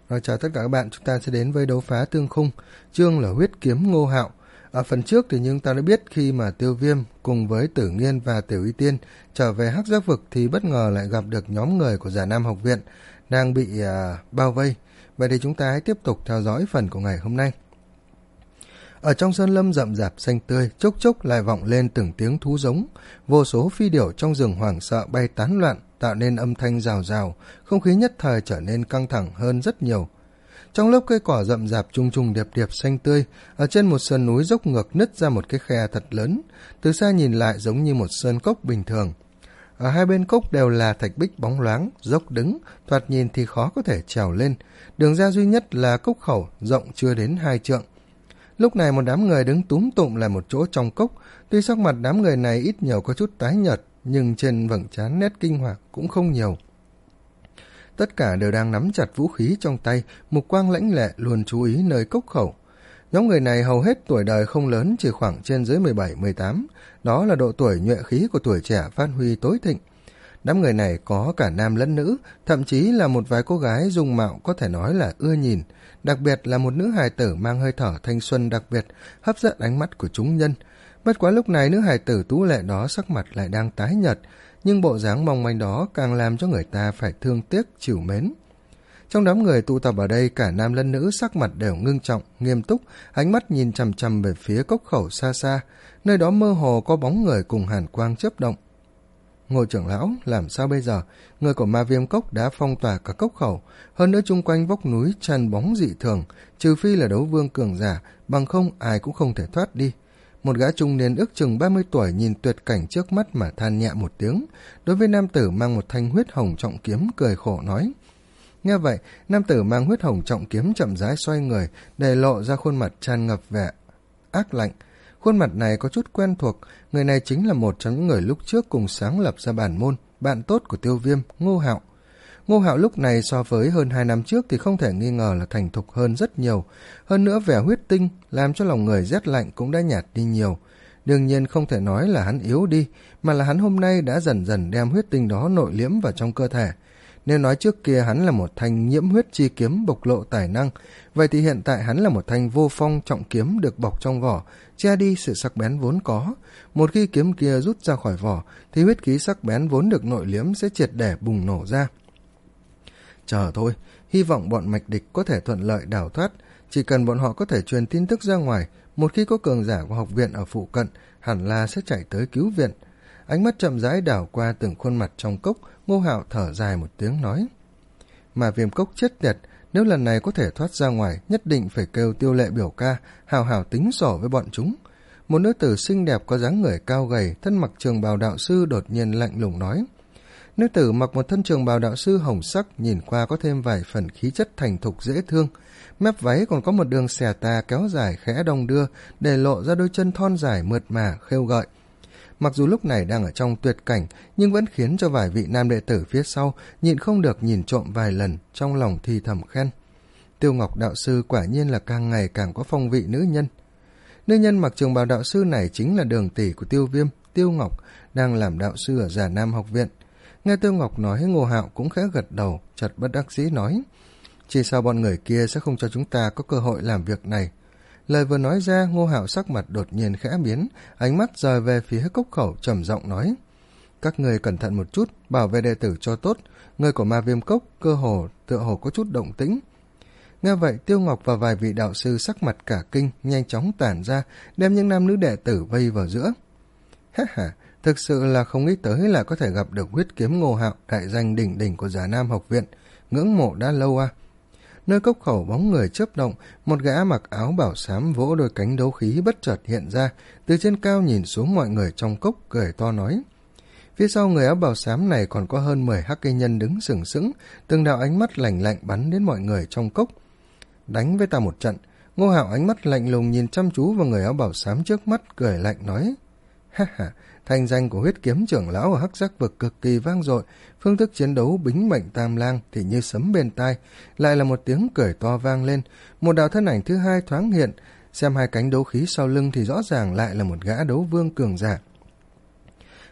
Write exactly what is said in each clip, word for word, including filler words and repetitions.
Rồi chào tất cả các bạn, chúng ta sẽ đến với đấu phá tương khung, chương là huyết kiếm Ngô Hạo. Ở phần trước thì chúng ta đã biết khi mà Tiêu Viêm cùng với Tử Nghiên và Tiểu Y Tiên trở về Hắc Giác Vực thì bất ngờ lại gặp được nhóm người của Già Nam Học Viện đang bị à, bao vây. Vậy thì chúng ta hãy tiếp tục theo dõi phần của ngày hôm nay. Ở trong sơn lâm rậm rạp xanh tươi, chốc chốc lại vọng lên từng tiếng thú giống, vô số phi điểu trong rừng hoảng sợ bay tán loạn, tạo nên âm thanh rào rào, không khí nhất thời trở nên căng thẳng hơn rất nhiều. Trong lớp cây cỏ rậm rạp trùng trùng điệp điệp xanh tươi, ở trên một sườn núi dốc ngược nứt ra một cái khe thật lớn, từ xa nhìn lại giống như một sơn cốc bình thường. Ở hai bên cốc đều là thạch bích bóng loáng, dốc đứng, thoạt nhìn thì khó có thể trèo lên, đường ra duy nhất là cốc khẩu rộng chưa đến hai trượng. Lúc này một đám người đứng túm tụm lại một chỗ trong cốc, tuy sắc mặt đám người này ít nhiều có chút tái nhợt, nhưng trên vầng trán nét kinh hoàng cũng không nhiều. Tất cả đều đang nắm chặt vũ khí trong tay, mục quang lãnh lệ luôn chú ý nơi cốc khẩu. Nhóm người này hầu hết tuổi đời không lớn, chỉ khoảng trên dưới mười bảy mười tám, đó là độ tuổi nhuệ khí của tuổi trẻ phát huy tối thịnh. Đám người này có cả nam lẫn nữ, thậm chí là một vài cô gái dung mạo có thể nói là ưa nhìn, đặc biệt là một nữ hài tử mang hơi thở thanh xuân đặc biệt, hấp dẫn ánh mắt của chúng nhân. Bất quá lúc này nữ hài tử tú lệ đó sắc mặt lại đang tái nhợt, nhưng bộ dáng mong manh đó càng làm cho người ta phải thương tiếc trìu mến. Trong đám người tụ tập ở đây, cả nam lẫn nữ sắc mặt đều ngưng trọng, nghiêm túc, ánh mắt nhìn chằm chằm về phía cốc khẩu xa xa, nơi đó mơ hồ có bóng người cùng hàn quang chớp động. Ngô trưởng lão, làm sao bây giờ? Người của Ma Viêm Cốc đã phong tỏa cả cốc khẩu, hơn nữa chung quanh vách núi tràn bóng dị thường, trừ phi là đấu vương cường giả, bằng không ai cũng không thể thoát đi. Một gã trung niên ước chừng ba mươi tuổi nhìn tuyệt cảnh trước mắt mà than nhẹ một tiếng, đối với nam tử mang một thanh huyết hồng trọng kiếm cười khổ nói. Nghe vậy, nam tử mang huyết hồng trọng kiếm chậm rãi xoay người, để lộ ra khuôn mặt tràn ngập vẻ ác lạnh. Khuôn mặt này có chút quen thuộc, người này chính là một trong những người lúc trước cùng sáng lập ra bản môn, bạn tốt của Tiêu Viêm, Ngô Hạo. Ngô Hạo lúc này so với hơn hai năm trước thì không thể nghi ngờ là thành thục hơn rất nhiều, hơn nữa vẻ huyết tinh làm cho lòng người rét lạnh cũng đã nhạt đi nhiều. Đương nhiên không thể nói là hắn yếu đi, mà là hắn hôm nay đã dần dần đem huyết tinh đó nội liễm vào trong cơ thể. Nếu nói trước kia hắn là một thanh nhiễm huyết chi kiếm bộc lộ tài năng, vậy thì hiện tại hắn là một thanh vô phong trọng kiếm được bọc trong vỏ, che đi sự sắc bén vốn có. Một khi kiếm kia rút ra khỏi vỏ, thì huyết khí sắc bén vốn được nội liễm sẽ triệt để bùng nổ ra. Chờ thôi, hy vọng bọn mạch địch có thể thuận lợi đào thoát, chỉ cần bọn họ có thể truyền tin tức ra ngoài, một khi có cường giả của học viện ở phụ cận, hẳn là sẽ chạy tới cứu viện. Ánh mắt chậm rãi đảo qua từng khuôn mặt trong cốc, Ngô Hạo thở dài một tiếng nói. Mà Viêm Cốc chết tiệt, nếu lần này có thể thoát ra ngoài, nhất định phải kêu Tiêu Lệ biểu ca, hào hào tính sổ với bọn chúng. Một nữ tử xinh đẹp có dáng người cao gầy, thân mặc trường bào đạo sư đột nhiên lạnh lùng nói. Nữ tử mặc một thân trường bào đạo sư hồng sắc, nhìn qua có thêm vài phần khí chất thành thục dễ thương. Mép váy còn có một đường xẻ tà kéo dài khẽ đong đưa, để lộ ra đôi chân thon dài mượt mà, khêu gợi. Mặc dù lúc này đang ở trong tuyệt cảnh, nhưng vẫn khiến cho vài vị nam đệ tử phía sau nhịn không được nhìn trộm vài lần, trong lòng thì thầm khen. Tiêu Ngọc đạo sư quả nhiên là càng ngày càng có phong vị nữ nhân. Nữ nhân mặc trường bào đạo sư này chính là đường tỷ của Tiêu Viêm, Tiêu Ngọc, đang làm đạo sư ở Già Nam Học Viện. Nghe Tiêu Ngọc nói, Ngô Hạo cũng khẽ gật đầu, chợt bất đắc dĩ nói. Chỉ sao bọn người kia sẽ không cho chúng ta có cơ hội làm việc này. Lời vừa nói ra, Ngô Hạo sắc mặt đột nhiên khẽ biến, ánh mắt rời về phía cốc khẩu trầm giọng nói. Các người cẩn thận một chút, bảo vệ đệ tử cho tốt, người của Ma Viêm Cốc cơ hồ tựa hồ có chút động tĩnh. Nghe vậy, Tiêu Ngọc và vài vị đạo sư sắc mặt cả kinh, nhanh chóng tản ra, đem những nam nữ đệ tử vây vào giữa. Ha ha, thực sự là không nghĩ tới là có thể gặp được huyết kiếm Ngô Hạo, đại danh đỉnh đỉnh của Già Nam Học Viện, ngưỡng mộ đã lâu à. Nơi cốc khẩu bóng người chớp động, một gã mặc áo bảo xám vỗ đôi cánh đấu khí bất chợt hiện ra, từ trên cao nhìn xuống mọi người trong cốc, cười to nói. Phía sau người áo bảo xám này còn có hơn mười hắc cây nhân đứng sừng sững, từng đạo ánh mắt lạnh lạnh bắn đến mọi người trong cốc. Đánh với ta một trận. Ngô Hạo ánh mắt lạnh lùng nhìn chăm chú vào người áo bảo xám trước mắt, cười lạnh nói. Ha ha, thành danh của huyết kiếm trưởng lão ở Hắc Giác Vực cực kỳ vang dội, phương thức chiến đấu bính mệnh tam lang thì như sấm bên tai, lại là một tiếng cười to vang lên, một đạo thân ảnh thứ hai thoáng hiện, xem hai cánh đấu khí sau lưng thì rõ ràng lại là một gã đấu vương cường giả.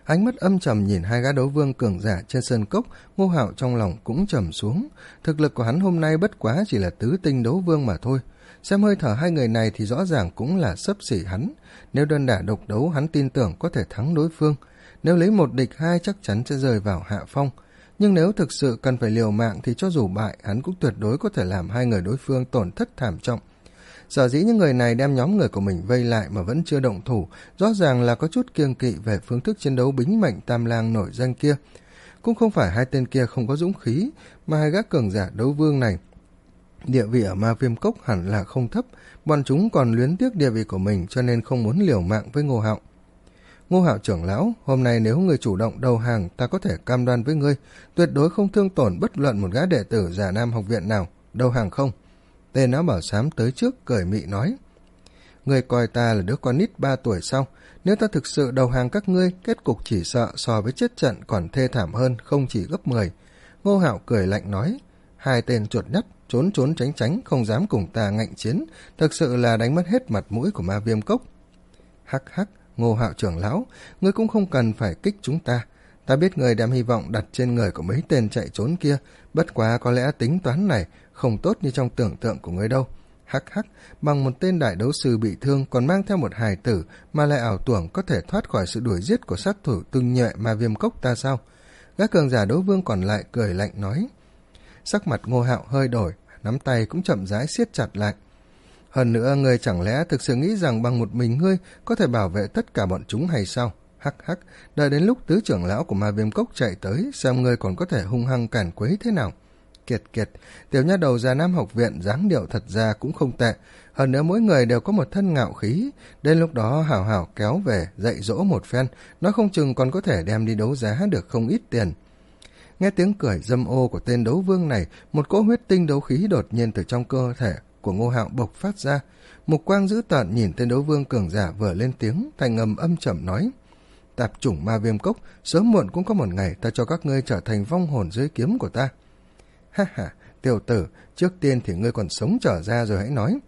Ánh mắt âm trầm nhìn hai gã đấu vương cường giả trên sơn cốc, Ngô Hạo trong lòng cũng trầm xuống. Thực lực của hắn hôm nay bất quá chỉ là tứ tinh đấu vương mà thôi. Xem hơi thở hai người này thì rõ ràng cũng là xấp xỉ hắn. Nếu đơn đả độc đấu hắn tin tưởng có thể thắng đối phương. Nếu lấy một địch hai chắc chắn sẽ rơi vào hạ phong. Nhưng nếu thực sự cần phải liều mạng thì cho dù bại hắn cũng tuyệt đối có thể làm hai người đối phương tổn thất thảm trọng. Sở dĩ những người này đem nhóm người của mình vây lại mà vẫn chưa động thủ, rõ ràng là có chút kiêng kỵ về phương thức chiến đấu bính mệnh tam lang nổi danh kia. Cũng không phải hai tên kia không có dũng khí, mà hai gã cường giả đấu vương này địa vị ở Ma Viêm Cốc hẳn là không thấp, bọn chúng còn luyến tiếc địa vị của mình cho nên không muốn liều mạng với Ngô Hạo. Ngô Hạo trưởng lão, hôm nay nếu người chủ động đầu hàng, ta có thể cam đoan với ngươi, tuyệt đối không thương tổn bất luận một gã đệ tử Già Nam học viện nào. Đầu hàng không? Tên áo bảo xám tới trước cười mị nói. Ngươi coi ta là đứa con nít ba tuổi sao? Nếu ta thực sự đầu hàng các ngươi, kết cục chỉ sợ so với chết trận còn thê thảm hơn, không chỉ gấp mười. Ngô Hạo cười lạnh nói. Hai tên chuột nhắt, trốn trốn tránh tránh, không dám cùng ta ngạnh chiến, thực sự là đánh mất hết mặt mũi của Ma Viêm Cốc. Hắc hắc, Ngô Hạo trưởng lão, ngươi cũng không cần phải kích chúng ta. Ta biết ngươi đem hy vọng đặt trên người của mấy tên chạy trốn kia, bất quá có lẽ tính toán này không tốt như trong tưởng tượng của ngươi đâu. Hắc hắc, bằng một tên đại đấu sư bị thương còn mang theo một hài tử mà lại ảo tưởng có thể thoát khỏi sự đuổi giết của sát thủ tinh nhuệ Ma Viêm Cốc ta sao? Gã cường giả đấu vương còn lại cười lạnh nói. Sắc mặt Ngô Hạo hơi đổi, nắm tay cũng chậm rãi siết chặt lại. Hơn nữa, ngươi chẳng lẽ thực sự nghĩ rằng bằng một mình ngươi có thể bảo vệ tất cả bọn chúng hay sao? Hắc hắc, đợi đến lúc tứ trưởng lão của Ma Viêm Cốc chạy tới, xem ngươi còn có thể hung hăng cản quấy thế nào. Kiệt kiệt, tiểu nha đầu Già Nam học viện dáng điệu thật ra cũng không tệ, hơn nữa mỗi người đều có một thân ngạo khí, đến lúc đó hảo hảo kéo về, dạy dỗ một phen, nó không chừng còn có thể đem đi đấu giá được không ít tiền. Nghe tiếng cười dâm ô của tên đấu vương này, một cỗ huyết tinh đấu khí đột nhiên từ trong cơ thể của Ngô Hạo bộc phát ra. Mục quang dữ tợn nhìn tên đấu vương cường giả vừa lên tiếng, thành ngầm âm trầm nói. Tạp chủng Ma Viêm Cốc, sớm muộn cũng có một ngày ta cho các ngươi trở thành vong hồn dưới kiếm của ta. Ha ha, tiểu tử, trước tiên thì ngươi còn sống trở ra rồi hãy nói.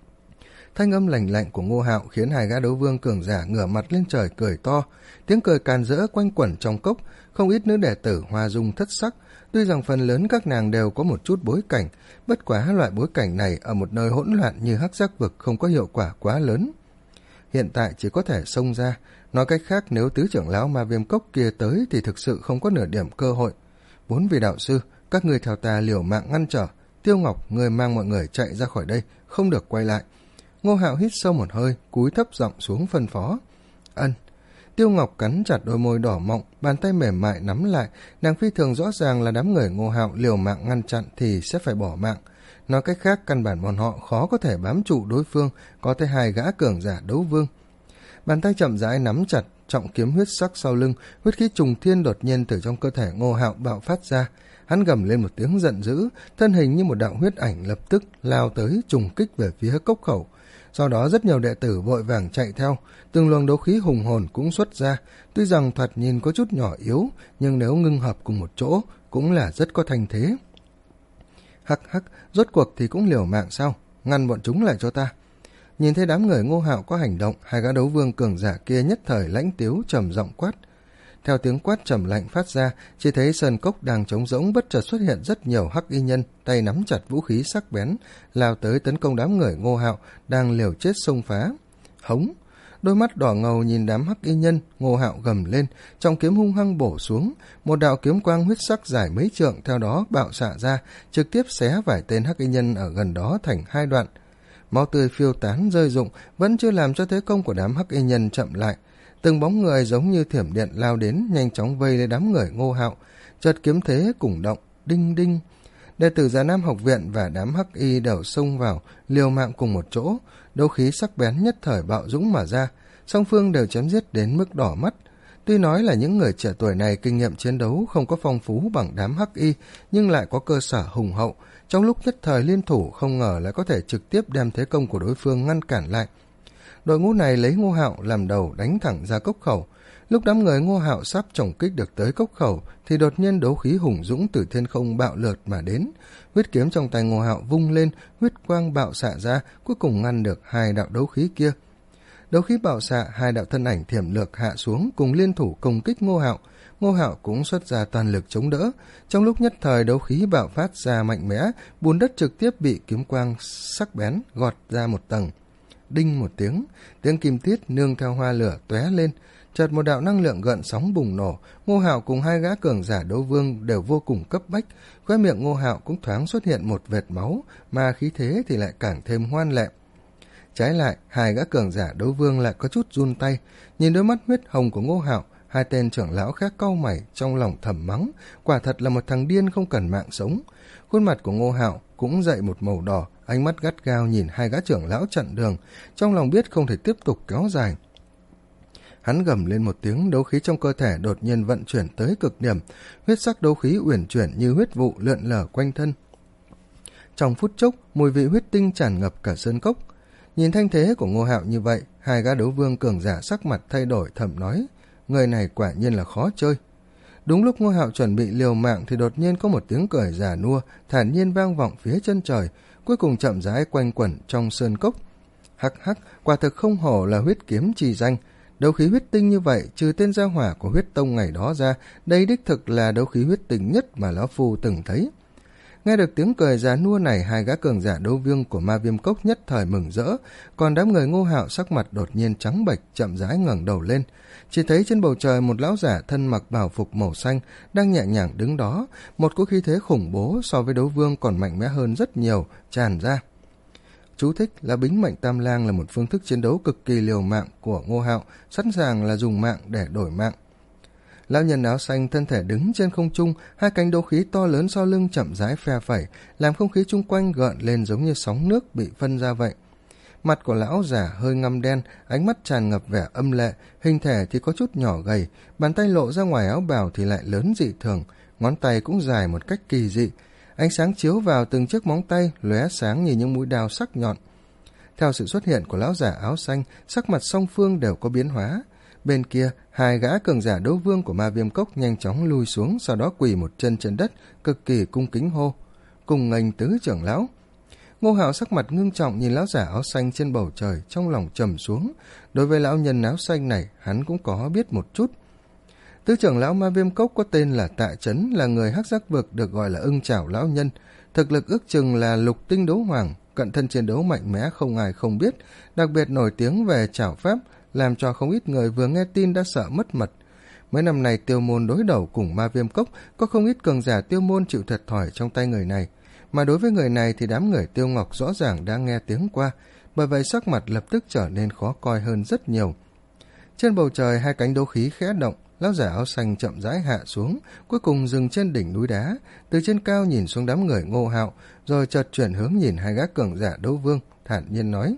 Thanh âm lành lạnh của Ngô Hạo khiến hai gã đấu vương cường giả ngửa mặt lên trời cười to, tiếng cười càn rỡ quanh quẩn trong cốc, không ít nữ đệ tử hoa dung thất sắc. Tuy rằng phần lớn các nàng đều có một chút bối cảnh, bất quá loại bối cảnh này ở một nơi hỗn loạn như Hắc Giác Vực không có hiệu quả quá lớn. Hiện tại chỉ có thể xông ra, nói cách khác nếu tứ trưởng lão Ma Viêm Cốc kia tới thì thực sự không có nửa điểm cơ hội. Bốn vị đạo sư, các ngươi theo ta liều mạng ngăn trở. Tiêu Ngọc, ngươi mang mọi người chạy ra khỏi đây, không được quay lại. Ngô Hạo hít sâu một hơi, cúi thấp giọng xuống phân phó. Ân. Tiêu Ngọc cắn chặt đôi môi đỏ mọng, bàn tay mềm mại nắm lại, nàng phi thường rõ ràng là đám người Ngô Hạo liều mạng ngăn chặn thì sẽ phải bỏ mạng. Nói cách khác, căn bản bọn họ khó có thể bám trụ đối phương, có tới hai gã cường giả đấu vương. Bàn tay chậm rãi nắm chặt, trọng kiếm huyết sắc sau lưng, huyết khí trùng thiên đột nhiên từ trong cơ thể Ngô Hạo bạo phát ra. Hắn gầm lên một tiếng giận dữ, thân hình như một đạo huyết ảnh lập tức lao tới trùng kích về phía cốc khẩu. Sau đó rất nhiều đệ tử vội vàng chạy theo, từng luồng đấu khí hùng hồn cũng xuất ra, tuy rằng thoạt nhìn có chút nhỏ yếu, nhưng nếu ngưng hợp cùng một chỗ cũng là rất có thanh thế. Hắc hắc, rốt cuộc thì cũng liều mạng sao? Ngăn bọn chúng lại cho ta. Nhìn thấy đám người Ngô Hạo có hành động, hai gã đấu vương cường giả kia nhất thời lãnh tiếu trầm giọng quát. Theo tiếng quát trầm lạnh phát ra, chỉ thấy sơn cốc đang trống rỗng bất chợt xuất hiện rất nhiều hắc y nhân, tay nắm chặt vũ khí sắc bén, lao tới tấn công đám người Ngô Hạo đang liều chết xông phá. Hống! Đôi mắt đỏ ngầu nhìn đám hắc y nhân, Ngô Hạo gầm lên, trọng kiếm hung hăng bổ xuống, một đạo kiếm quang huyết sắc dài mấy trượng theo đó bạo xạ ra, trực tiếp xé vài tên hắc y nhân ở gần đó thành hai đoạn. Máu tươi phiêu tán rơi rụng, vẫn chưa làm cho thế công của đám hắc y nhân chậm lại. Từng bóng người giống như thiểm điện lao đến, nhanh chóng vây lấy đám người Ngô Hạo, chợt kiếm thế cùng động, đinh đinh. Đệ tử Già Nam học viện và đám hắc y đều xông vào, liều mạng cùng một chỗ, đấu khí sắc bén nhất thời bạo dũng mà ra, song phương đều chém giết đến mức đỏ mắt. Tuy nói là những người trẻ tuổi này kinh nghiệm chiến đấu không có phong phú bằng đám hắc y, nhưng lại có cơ sở hùng hậu, trong lúc nhất thời liên thủ không ngờ lại có thể trực tiếp đem thế công của đối phương ngăn cản lại. Đội ngũ này lấy Ngô Hạo làm đầu đánh thẳng ra cốc khẩu. Lúc đám người Ngô Hạo sắp chồng kích được tới cốc khẩu thì đột nhiên đấu khí hùng dũng từ thiên không bạo lượt mà đến. Huyết kiếm trong tay Ngô Hạo vung lên, huyết quang bạo xạ ra, cuối cùng ngăn được hai đạo đấu khí kia. Đấu khí bạo xạ, hai đạo thân ảnh thiểm lược hạ xuống cùng liên thủ công kích Ngô Hạo. Ngô Hạo cũng xuất ra toàn lực chống đỡ. Trong lúc nhất thời đấu khí bạo phát ra mạnh mẽ, bùn đất trực tiếp bị kiếm quang sắc bén gọt ra một tầng. Đinh một tiếng, tiếng kim tiết nương theo hoa lửa tóe lên. Chợt một đạo năng lượng gợn sóng bùng nổ. Ngô Hạo cùng hai gã cường giả đấu vương đều vô cùng cấp bách. Khóe miệng Ngô Hạo cũng thoáng xuất hiện một vệt máu, mà khí thế thì lại càng thêm hoan lệ. Trái lại, hai gã cường giả đấu vương lại có chút run tay. Nhìn đôi mắt huyết hồng của Ngô Hạo, hai tên trưởng lão khác cau mày, trong lòng thầm mắng, quả thật là một thằng điên không cần mạng sống. Khuôn mặt của Ngô Hạo cũng dậy một màu đỏ, ánh mắt gắt gao nhìn hai gã trưởng lão chặn đường, trong lòng biết không thể tiếp tục kéo dài. Hắn gầm lên một tiếng, đấu khí trong cơ thể đột nhiên vận chuyển tới cực điểm, huyết sắc đấu khí uyển chuyển như huyết vụ lượn lờ quanh thân. Trong phút chốc, mùi vị huyết tinh tràn ngập cả sơn cốc. Nhìn thanh thế của Ngô Hạo như vậy, hai gã đấu vương cường giả sắc mặt thay đổi thầm nói, người này quả nhiên là khó chơi. Đúng lúc Ngô Hạo chuẩn bị liều mạng thì đột nhiên có một tiếng cười già nua thản nhiên vang vọng phía chân trời, cuối cùng chậm rãi quanh quẩn trong sơn cốc. Hắc hắc, quả thực không hổ là huyết kiếm chi danh. Đấu khí huyết tinh như vậy, trừ tên gia hỏa của huyết tông ngày đó ra, đây đích thực là đấu khí huyết tinh nhất mà lão phu từng thấy. Nghe được tiếng cười già nua này, hai gã cường giả đấu vương của Ma Viêm Cốc nhất thời mừng rỡ, còn đám người Ngô Hạo sắc mặt đột nhiên trắng bệch, chậm rãi ngẩng đầu lên. Chỉ thấy trên bầu trời một lão giả thân mặc bào phục màu xanh đang nhẹ nhàng đứng đó, một cỗ khí thế khủng bố so với đấu vương còn mạnh mẽ hơn rất nhiều tràn ra. Chú thích là Bính Mệnh Tam Lang là một phương thức chiến đấu cực kỳ liều mạng của Ngô Hạo, sẵn sàng là dùng mạng để đổi mạng. Lão nhân áo xanh thân thể đứng trên không trung, hai cánh đấu khí to lớn sau lưng chậm rãi phe phẩy, làm không khí chung quanh gợn lên giống như sóng nước bị phân ra vậy. Mặt của lão già hơi ngăm đen, ánh mắt tràn ngập vẻ âm lệ, hình thể thì có chút nhỏ gầy, bàn tay lộ ra ngoài áo bào thì lại lớn dị thường, ngón tay cũng dài một cách kỳ dị. Ánh sáng chiếu vào từng chiếc móng tay, lóe sáng như những mũi đao sắc nhọn. Theo sự xuất hiện của lão giả áo xanh, sắc mặt song phương đều có biến hóa. Bên kia, hai gã cường giả đấu vương của Ma Viêm Cốc nhanh chóng lui xuống, sau đó quỳ một chân trên đất, cực kỳ cung kính hô, cùng nghênh tứ trưởng lão. Ngô Hạo sắc mặt ngưng trọng nhìn lão giả áo xanh trên bầu trời, trong lòng trầm xuống. Đối với lão nhân áo xanh này, hắn cũng có biết một chút. Tứ trưởng lão Ma Viêm Cốc có tên là Tạ Chấn, là người hắc giác vực, được gọi là ưng chảo lão nhân. Thực lực ước chừng là lục tinh đấu hoàng, cận thân chiến đấu mạnh mẽ không ai không biết, đặc biệt nổi tiếng về chảo pháp, làm cho không ít người vừa nghe tin đã sợ mất mật. Mấy năm này Tiêu Môn đối đầu cùng Ma Viêm Cốc, có không ít cường giả Tiêu Môn chịu thiệt thòi trong tay người này, mà đối với người này thì đám người Tiêu Ngọc rõ ràng đang nghe tiếng qua, bởi vậy sắc mặt lập tức trở nên khó coi hơn rất nhiều. Trên bầu trời, hai cánh đấu khí khẽ động, lão giả áo xanh chậm rãi hạ xuống, cuối cùng dừng trên đỉnh núi đá, từ trên cao nhìn xuống đám người Ngô Hạo, rồi chợt chuyển hướng nhìn hai gã cường giả đấu vương, thản nhiên nói,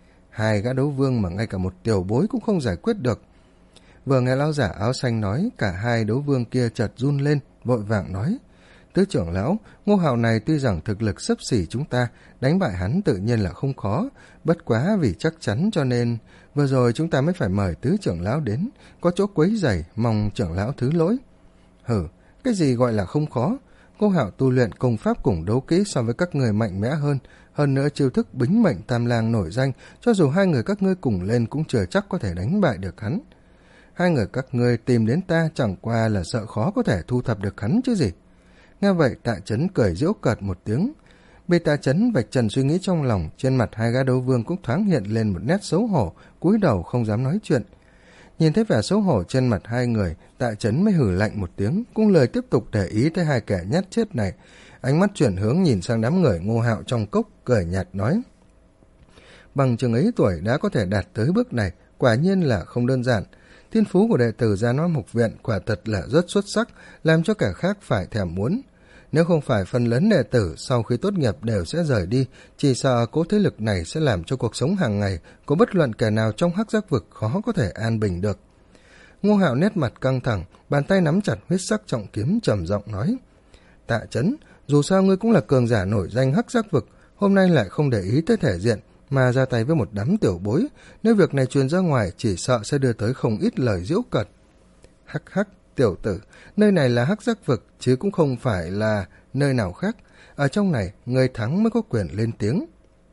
hai gã đấu vương mà ngay cả một tiểu bối cũng không giải quyết được. Vừa nghe lão giả áo xanh nói, cả hai đấu vương kia chợt run lên, vội vàng nói, tứ trưởng lão, Ngô Hạo này tuy rằng thực lực xấp xỉ chúng ta, đánh bại hắn tự nhiên là không khó, bất quá vì chắc chắn cho nên vừa rồi chúng ta mới phải mời tứ trưởng lão đến, có chỗ quấy rầy, mong trưởng lão thứ lỗi. Hử, cái gì gọi là không khó? Ngô Hạo tu luyện công pháp cùng đấu kỹ so với các người mạnh mẽ hơn, hơn nữa chiêu thức Bính Mệnh Tam Lang nổi danh, cho dù hai người các ngươi cùng lên cũng chưa chắc có thể đánh bại được hắn. Hai người các ngươi tìm đến ta chẳng qua là sợ khó có thể thu thập được hắn chứ gì. Nghe vậy Tạ Chấn cười giễu cợt một tiếng. Bị Tạ Chấn vạch trần suy nghĩ trong lòng, trên mặt hai gã đấu vương cũng thoáng hiện lên một nét xấu hổ, cúi đầu không dám nói chuyện. Nhìn thấy vẻ xấu hổ trên mặt hai người, Tạ Chấn mới hử lạnh một tiếng, cũng lời tiếp tục để ý tới hai kẻ nhát chết này. Ánh mắt chuyển hướng nhìn sang đám người Ngô Hạo trong cốc, cười nhạt nói, bằng chừng ấy tuổi đã có thể đạt tới bước này, quả nhiên là không đơn giản. Thiên phú của đệ tử Gia Nói Mục Viện quả thật là rất xuất sắc, làm cho kẻ khác phải thèm muốn. Nếu không phải phần lớn đệ tử sau khi tốt nghiệp đều sẽ rời đi, chỉ sợ cỗ thế lực này sẽ làm cho cuộc sống hàng ngày của bất luận kẻ nào trong hắc giác vực khó có thể an bình được. Ngô Hạo nét mặt căng thẳng, bàn tay nắm chặt huyết sắc trọng kiếm, trầm giọng nói, Tạ Chấn, dù sao ngươi cũng là cường giả nổi danh hắc giác vực, hôm nay lại không để ý tới thể diện mà ra tay với một đám tiểu bối, nếu việc này truyền ra ngoài chỉ sợ sẽ đưa tới không ít lời giễu cợt. Hắc hắc, tiểu tử, nơi này là hắc giác vực chứ cũng không phải là nơi nào khác, ở trong này người thắng mới có quyền lên tiếng.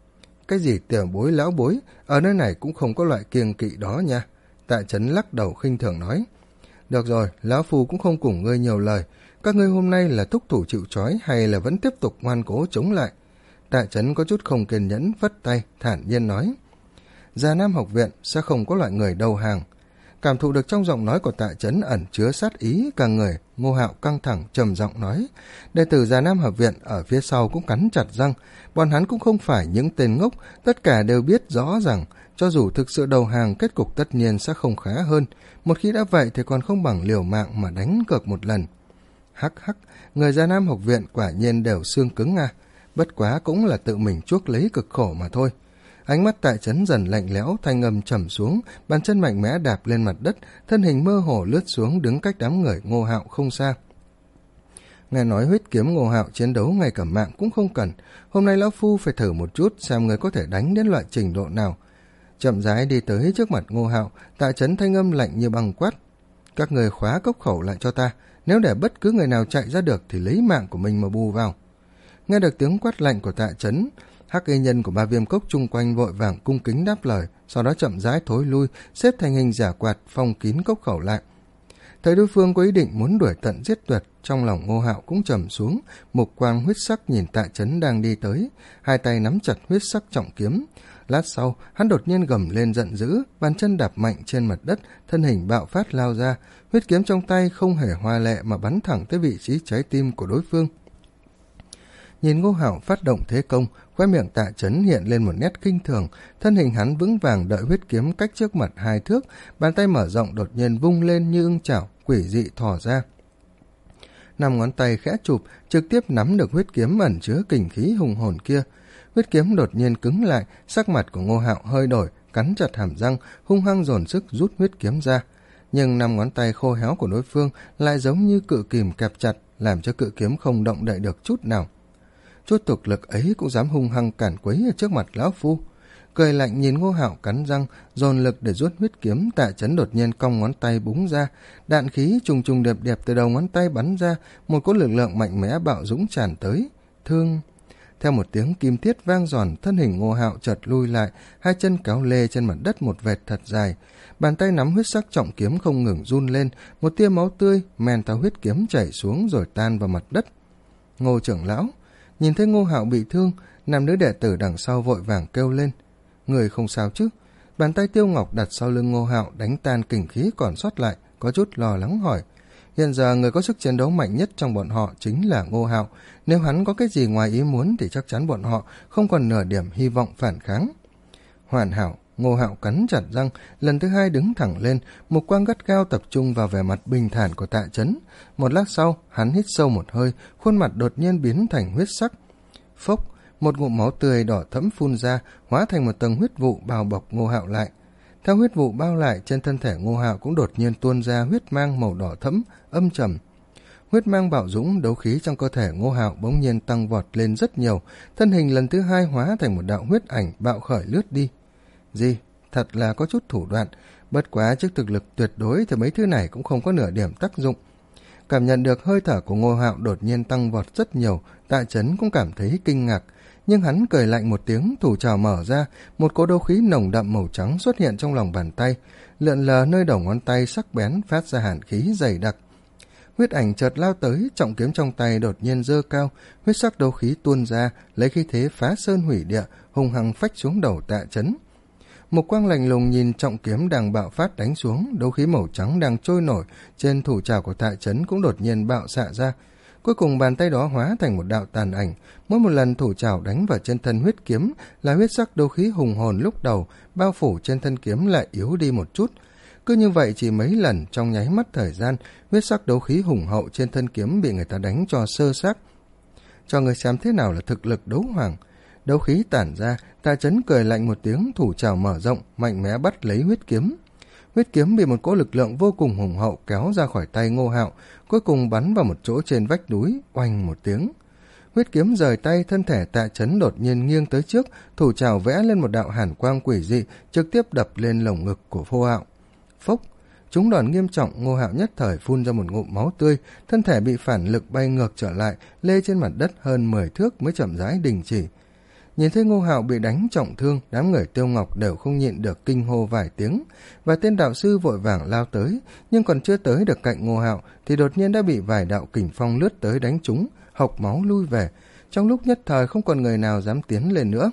Cái gì tiểu bối lão bối, ở nơi này cũng không có loại kiêng kỵ đó nha. Tạ Chấn lắc đầu khinh thường nói. Được rồi, lão phu cũng không cùng ngươi nhiều lời. Các ngươi hôm nay là thúc thủ chịu trói hay là vẫn tiếp tục ngoan cố chống lại? Tạ Chấn có chút không kiên nhẫn, vất tay, thản nhiên nói. Già Nam học viện sẽ không có loại người đầu hàng. Cảm thụ được trong giọng nói của Tạ Chấn ẩn chứa sát ý, cả người Ngô Hạo căng thẳng trầm giọng nói. Đệ tử Già Nam học viện ở phía sau cũng cắn chặt răng, bọn hắn cũng không phải những tên ngốc, tất cả đều biết rõ rằng cho dù thực sự đầu hàng, kết cục tất nhiên sẽ không khá hơn, một khi đã vậy thì còn không bằng liều mạng mà đánh cược một lần. Hắc hắc, người Già Nam học viện quả nhiên đều xương cứng à, bất quá cũng là tự mình chuốc lấy cực khổ mà thôi. Ánh mắt Tạ Chấn dần lạnh lẽo, thanh âm trầm xuống, bàn chân mạnh mẽ đạp lên mặt đất, thân hình mơ hồ lướt xuống đứng cách đám người Ngô Hạo không xa. Nghe nói huyết kiếm Ngô Hạo chiến đấu ngay cả mạng cũng không cần, hôm nay lão phu phải thử một chút xem người có thể đánh đến loại trình độ nào. Chậm rãi đi tới trước mặt Ngô Hạo, Tạ Chấn thanh âm lạnh như băng quát. Các người khóa cốc khẩu lại cho ta, nếu để bất cứ người nào chạy ra được thì lấy mạng của mình mà bù vào. Nghe được tiếng quát lạnh của Tạ Chấn, hắc y nhân của ba viêm cốc chung quanh vội vàng cung kính đáp lời, sau đó chậm rãi thối lui, xếp thành hình giả quạt phong kín cốc khẩu lại. Thấy đối phương có ý định muốn đuổi tận giết tuyệt, trong lòng Ngô Hạo cũng trầm xuống, mục quang huyết sắc nhìn Tạ Chấn đang đi tới, hai tay nắm chặt huyết sắc trọng kiếm. Lát sau, hắn đột nhiên gầm lên giận dữ, bàn chân đạp mạnh trên mặt đất, thân hình bạo phát lao ra, huyết kiếm trong tay không hề hoa lệ mà bắn thẳng tới vị trí trái tim của đối phương. Nhìn Ngô Hạo phát động thế công, khóe miệng Tạ Chấn hiện lên một nét khinh thường, thân hình hắn vững vàng đợi huyết kiếm cách trước mặt hai thước, bàn tay mở rộng đột nhiên vung lên như ưng chảo, quỷ dị thò ra. Năm ngón tay khẽ chụp, trực tiếp nắm được huyết kiếm ẩn chứa kình khí hùng hồn kia. Huyết kiếm đột nhiên cứng lại, sắc mặt của Ngô Hạo hơi đổi, cắn chặt hàm răng, hung hăng dồn sức rút huyết kiếm ra. Nhưng năm ngón tay khô héo của đối phương lại giống như cự kìm kẹp chặt, làm cho cự kiếm không động đậy được chút nào. Chút tục lực ấy cũng dám hung hăng cản quấy ở trước mặt lão phu. Cười lạnh nhìn Ngô Hạo cắn răng, dồn lực để rút huyết kiếm. Tạ Chấn đột nhiên cong ngón tay búng ra, đạn khí trùng trùng điệp điệp từ đầu ngón tay bắn ra, một cỗ lực lượng mạnh mẽ bạo dũng tràn tới. Thương! Theo một tiếng kim thiết vang giòn, thân hình Ngô Hạo chợt lui lại, hai chân kéo lê trên mặt đất một vệt thật dài. Bàn tay nắm huyết sắc trọng kiếm không ngừng run lên, một tia máu tươi men theo huyết kiếm chảy xuống rồi tan vào mặt đất. Ngô trưởng lão nhìn thấy Ngô Hạo bị thương, nam nữ đệ tử đằng sau vội vàng kêu lên. Người không sao chứ? Bàn tay Tiêu Ngọc đặt sau lưng Ngô Hạo đánh tan kình khí còn sót lại, có chút lo lắng hỏi. Hiện giờ người có sức chiến đấu mạnh nhất trong bọn họ chính là Ngô Hạo, nếu hắn có cái gì ngoài ý muốn thì chắc chắn bọn họ không còn nửa điểm hy vọng phản kháng. Hoàn hảo, Ngô Hạo cắn chặt răng, lần thứ hai đứng thẳng lên, mục quang gắt gao tập trung vào vẻ mặt bình thản của Tạ Chấn. Một lát sau, hắn hít sâu một hơi, khuôn mặt đột nhiên biến thành huyết sắc. Phốc, một ngụm máu tươi đỏ thẫm phun ra, hóa thành một tầng huyết vụ bao bọc Ngô Hạo lại. Theo huyết vụ bao lại, trên thân thể Ngô Hạo cũng đột nhiên tuôn ra huyết mang màu đỏ thẫm, âm trầm. Huyết mang bạo dũng, đấu khí trong cơ thể Ngô Hạo bỗng nhiên tăng vọt lên rất nhiều, thân hình lần thứ hai hóa thành một đạo huyết ảnh bạo khởi lướt đi. Gì? Thật là có chút thủ đoạn, bất quá trước thực lực tuyệt đối thì mấy thứ này cũng không có nửa điểm tác dụng. Cảm nhận được hơi thở của Ngô Hạo đột nhiên tăng vọt rất nhiều, Tạ Chấn cũng cảm thấy kinh ngạc, nhưng hắn cười lạnh một tiếng, thủ trào mở ra, một cỗ đấu khí nồng đậm màu trắng xuất hiện trong lòng bàn tay, lượn lờ nơi đầu ngón tay sắc bén phát ra hàn khí dày đặc. Huyết ảnh chợt lao tới, trọng kiếm trong tay đột nhiên giơ cao, huyết sắc đấu khí tuôn ra, lấy khí thế phá sơn hủy địa, hung hăng phách xuống đầu Tạ Chấn. Mục quang lạnh lùng nhìn trọng kiếm đang bạo phát đánh xuống, đấu khí màu trắng đang trôi nổi trên thủ trào của Tạ Chấn cũng đột nhiên bạo xạ ra. Cuối cùng bàn tay đó hóa thành một đạo tàn ảnh, mỗi một lần thủ trào đánh vào trên thân huyết kiếm là huyết sắc đấu khí hùng hồn lúc đầu, bao phủ trên thân kiếm lại yếu đi một chút. Cứ như vậy chỉ mấy lần trong nháy mắt thời gian, huyết sắc đấu khí hùng hậu trên thân kiếm bị người ta đánh cho sơ xác. Cho người xem thế nào là thực lực đấu hoàng. Đấu khí tản ra, Tạ Chấn cười lạnh một tiếng, thủ trào mở rộng, mạnh mẽ bắt lấy huyết kiếm. Huyết kiếm bị một cỗ lực lượng vô cùng hùng hậu kéo ra khỏi tay Ngô Hạo, cuối cùng bắn vào một chỗ trên vách núi, oanh một tiếng. Huyết kiếm rời tay, thân thể Tạ Chấn đột nhiên nghiêng tới trước, thủ trào vẽ lên một đạo hàn quang quỷ dị, trực tiếp đập lên lồng ngực của Vô Hạo. Phốc, trúng đòn nghiêm trọng, Ngô Hạo nhất thời phun ra một ngụm máu tươi, thân thể bị phản lực bay ngược trở lại, lê trên mặt đất hơn mười thước mới chậm rãi đình chỉ. Nhìn thấy Ngô Hạo bị đánh trọng thương, đám người Tiêu Ngọc đều không nhịn được kinh hô vài tiếng, và tên đạo sư vội vàng lao tới, nhưng còn chưa tới được cạnh Ngô Hạo thì đột nhiên đã bị vài đạo kình phong lướt tới đánh trúng, hộc máu lui về. Trong lúc nhất thời không còn người nào dám tiến lên nữa.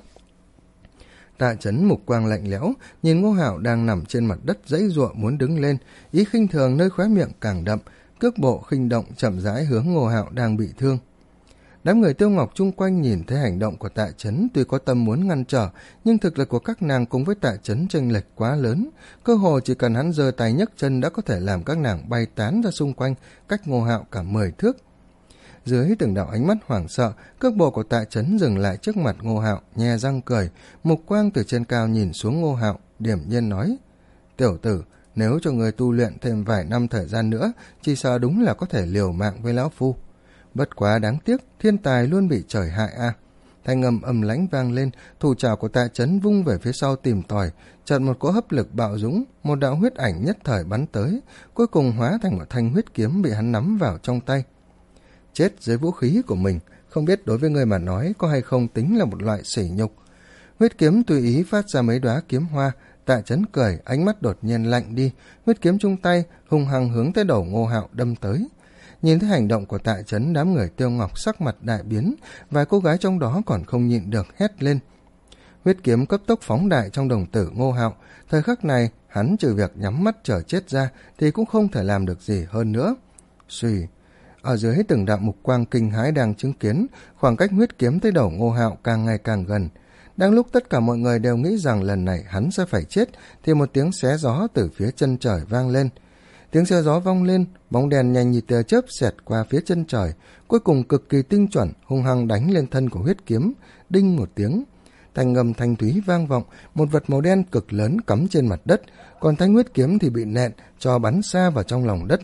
Tạ Chấn mục quang lạnh lẽo, nhìn Ngô Hạo đang nằm trên mặt đất giãy giụa muốn đứng lên, ý khinh thường nơi khóe miệng càng đậm, cước bộ khinh động chậm rãi hướng Ngô Hạo đang bị thương. Đám người Tiêu Ngọc chung quanh nhìn thấy hành động của Tạ Chấn, tuy có tâm muốn ngăn trở, nhưng thực lực của các nàng cùng với Tạ Chấn chênh lệch quá lớn, cơ hồ chỉ cần hắn giơ tay nhấc chân đã có thể làm các nàng bay tán ra xung quanh, cách Ngô Hạo cả mười thước. Dưới từng đạo ánh mắt hoảng sợ, cước bộ của Tạ Chấn dừng lại trước mặt Ngô Hạo, nhe răng cười, mục quang từ trên cao nhìn xuống Ngô Hạo, điềm nhiên nói: "Tiểu tử, nếu cho người tu luyện thêm vài năm thời gian nữa, chỉ sợ đúng là có thể liều mạng với lão phu. Bất quá đáng tiếc, thiên tài luôn bị trời hại a." À. Thanh âm âm lãnh vang lên, thủ trảo của Tạ Chấn vung về phía sau tìm tòi, chợt một cỗ hấp lực bạo dũng, một đạo huyết ảnh nhất thời bắn tới, cuối cùng hóa thành một thanh huyết kiếm bị hắn nắm vào trong tay. Chết dưới vũ khí của mình, không biết đối với người mà nói có hay không tính là một loại sỉ nhục. Huyết kiếm tùy ý phát ra mấy đóa kiếm hoa, Tạ Chấn cười, ánh mắt đột nhiên lạnh đi, huyết kiếm chung tay hung hăng hướng tới đầu Ngô Hạo đâm tới. Nhìn thấy hành động của Tạ Chấn, đám người Tiêu Ngọc sắc mặt đại biến, vài cô gái trong đó còn không nhịn được hét lên. Huyết kiếm cấp tốc phóng đại trong đồng tử Ngô Hạo, thời khắc này hắn trừ việc nhắm mắt chờ chết ra thì cũng không thể làm được gì hơn nữa. Suy, ở dưới từng đạo mục quang kinh hãi đang chứng kiến, khoảng cách huyết kiếm tới đầu Ngô Hạo càng ngày càng gần. Đang lúc tất cả mọi người đều nghĩ rằng lần này hắn sẽ phải chết, thì một tiếng xé gió từ phía chân trời vang lên. Tiếng xé gió vang lên, bóng đèn nhanh như tia chớp xẹt qua phía chân trời, cuối cùng cực kỳ tinh chuẩn hung hăng đánh lên thân của huyết kiếm, đinh một tiếng. Thanh ngầm thanh thúy vang vọng, một vật màu đen cực lớn cắm trên mặt đất, còn thanh huyết kiếm thì bị nện cho bắn xa vào trong lòng đất.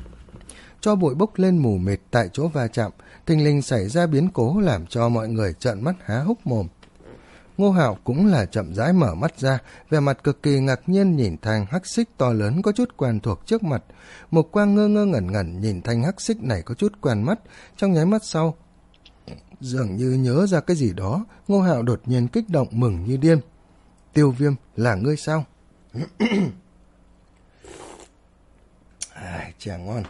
Cho bụi bốc lên mù mịt tại chỗ va chạm, thình lình xảy ra biến cố làm cho mọi người trợn mắt há hốc mồm. Ngô Hạo cũng là chậm rãi mở mắt ra, vẻ mặt cực kỳ ngạc nhiên nhìn thanh hắc xích to lớn có chút quen thuộc trước mặt. Mục quang ngơ ngơ ngẩn ngẩn nhìn thanh hắc xích này có chút quen mắt, trong nháy mắt sau, dường như nhớ ra cái gì đó, Ngô Hạo đột nhiên kích động mừng như điên. Tiêu Viêm, là ngươi sao? À, chà ngon.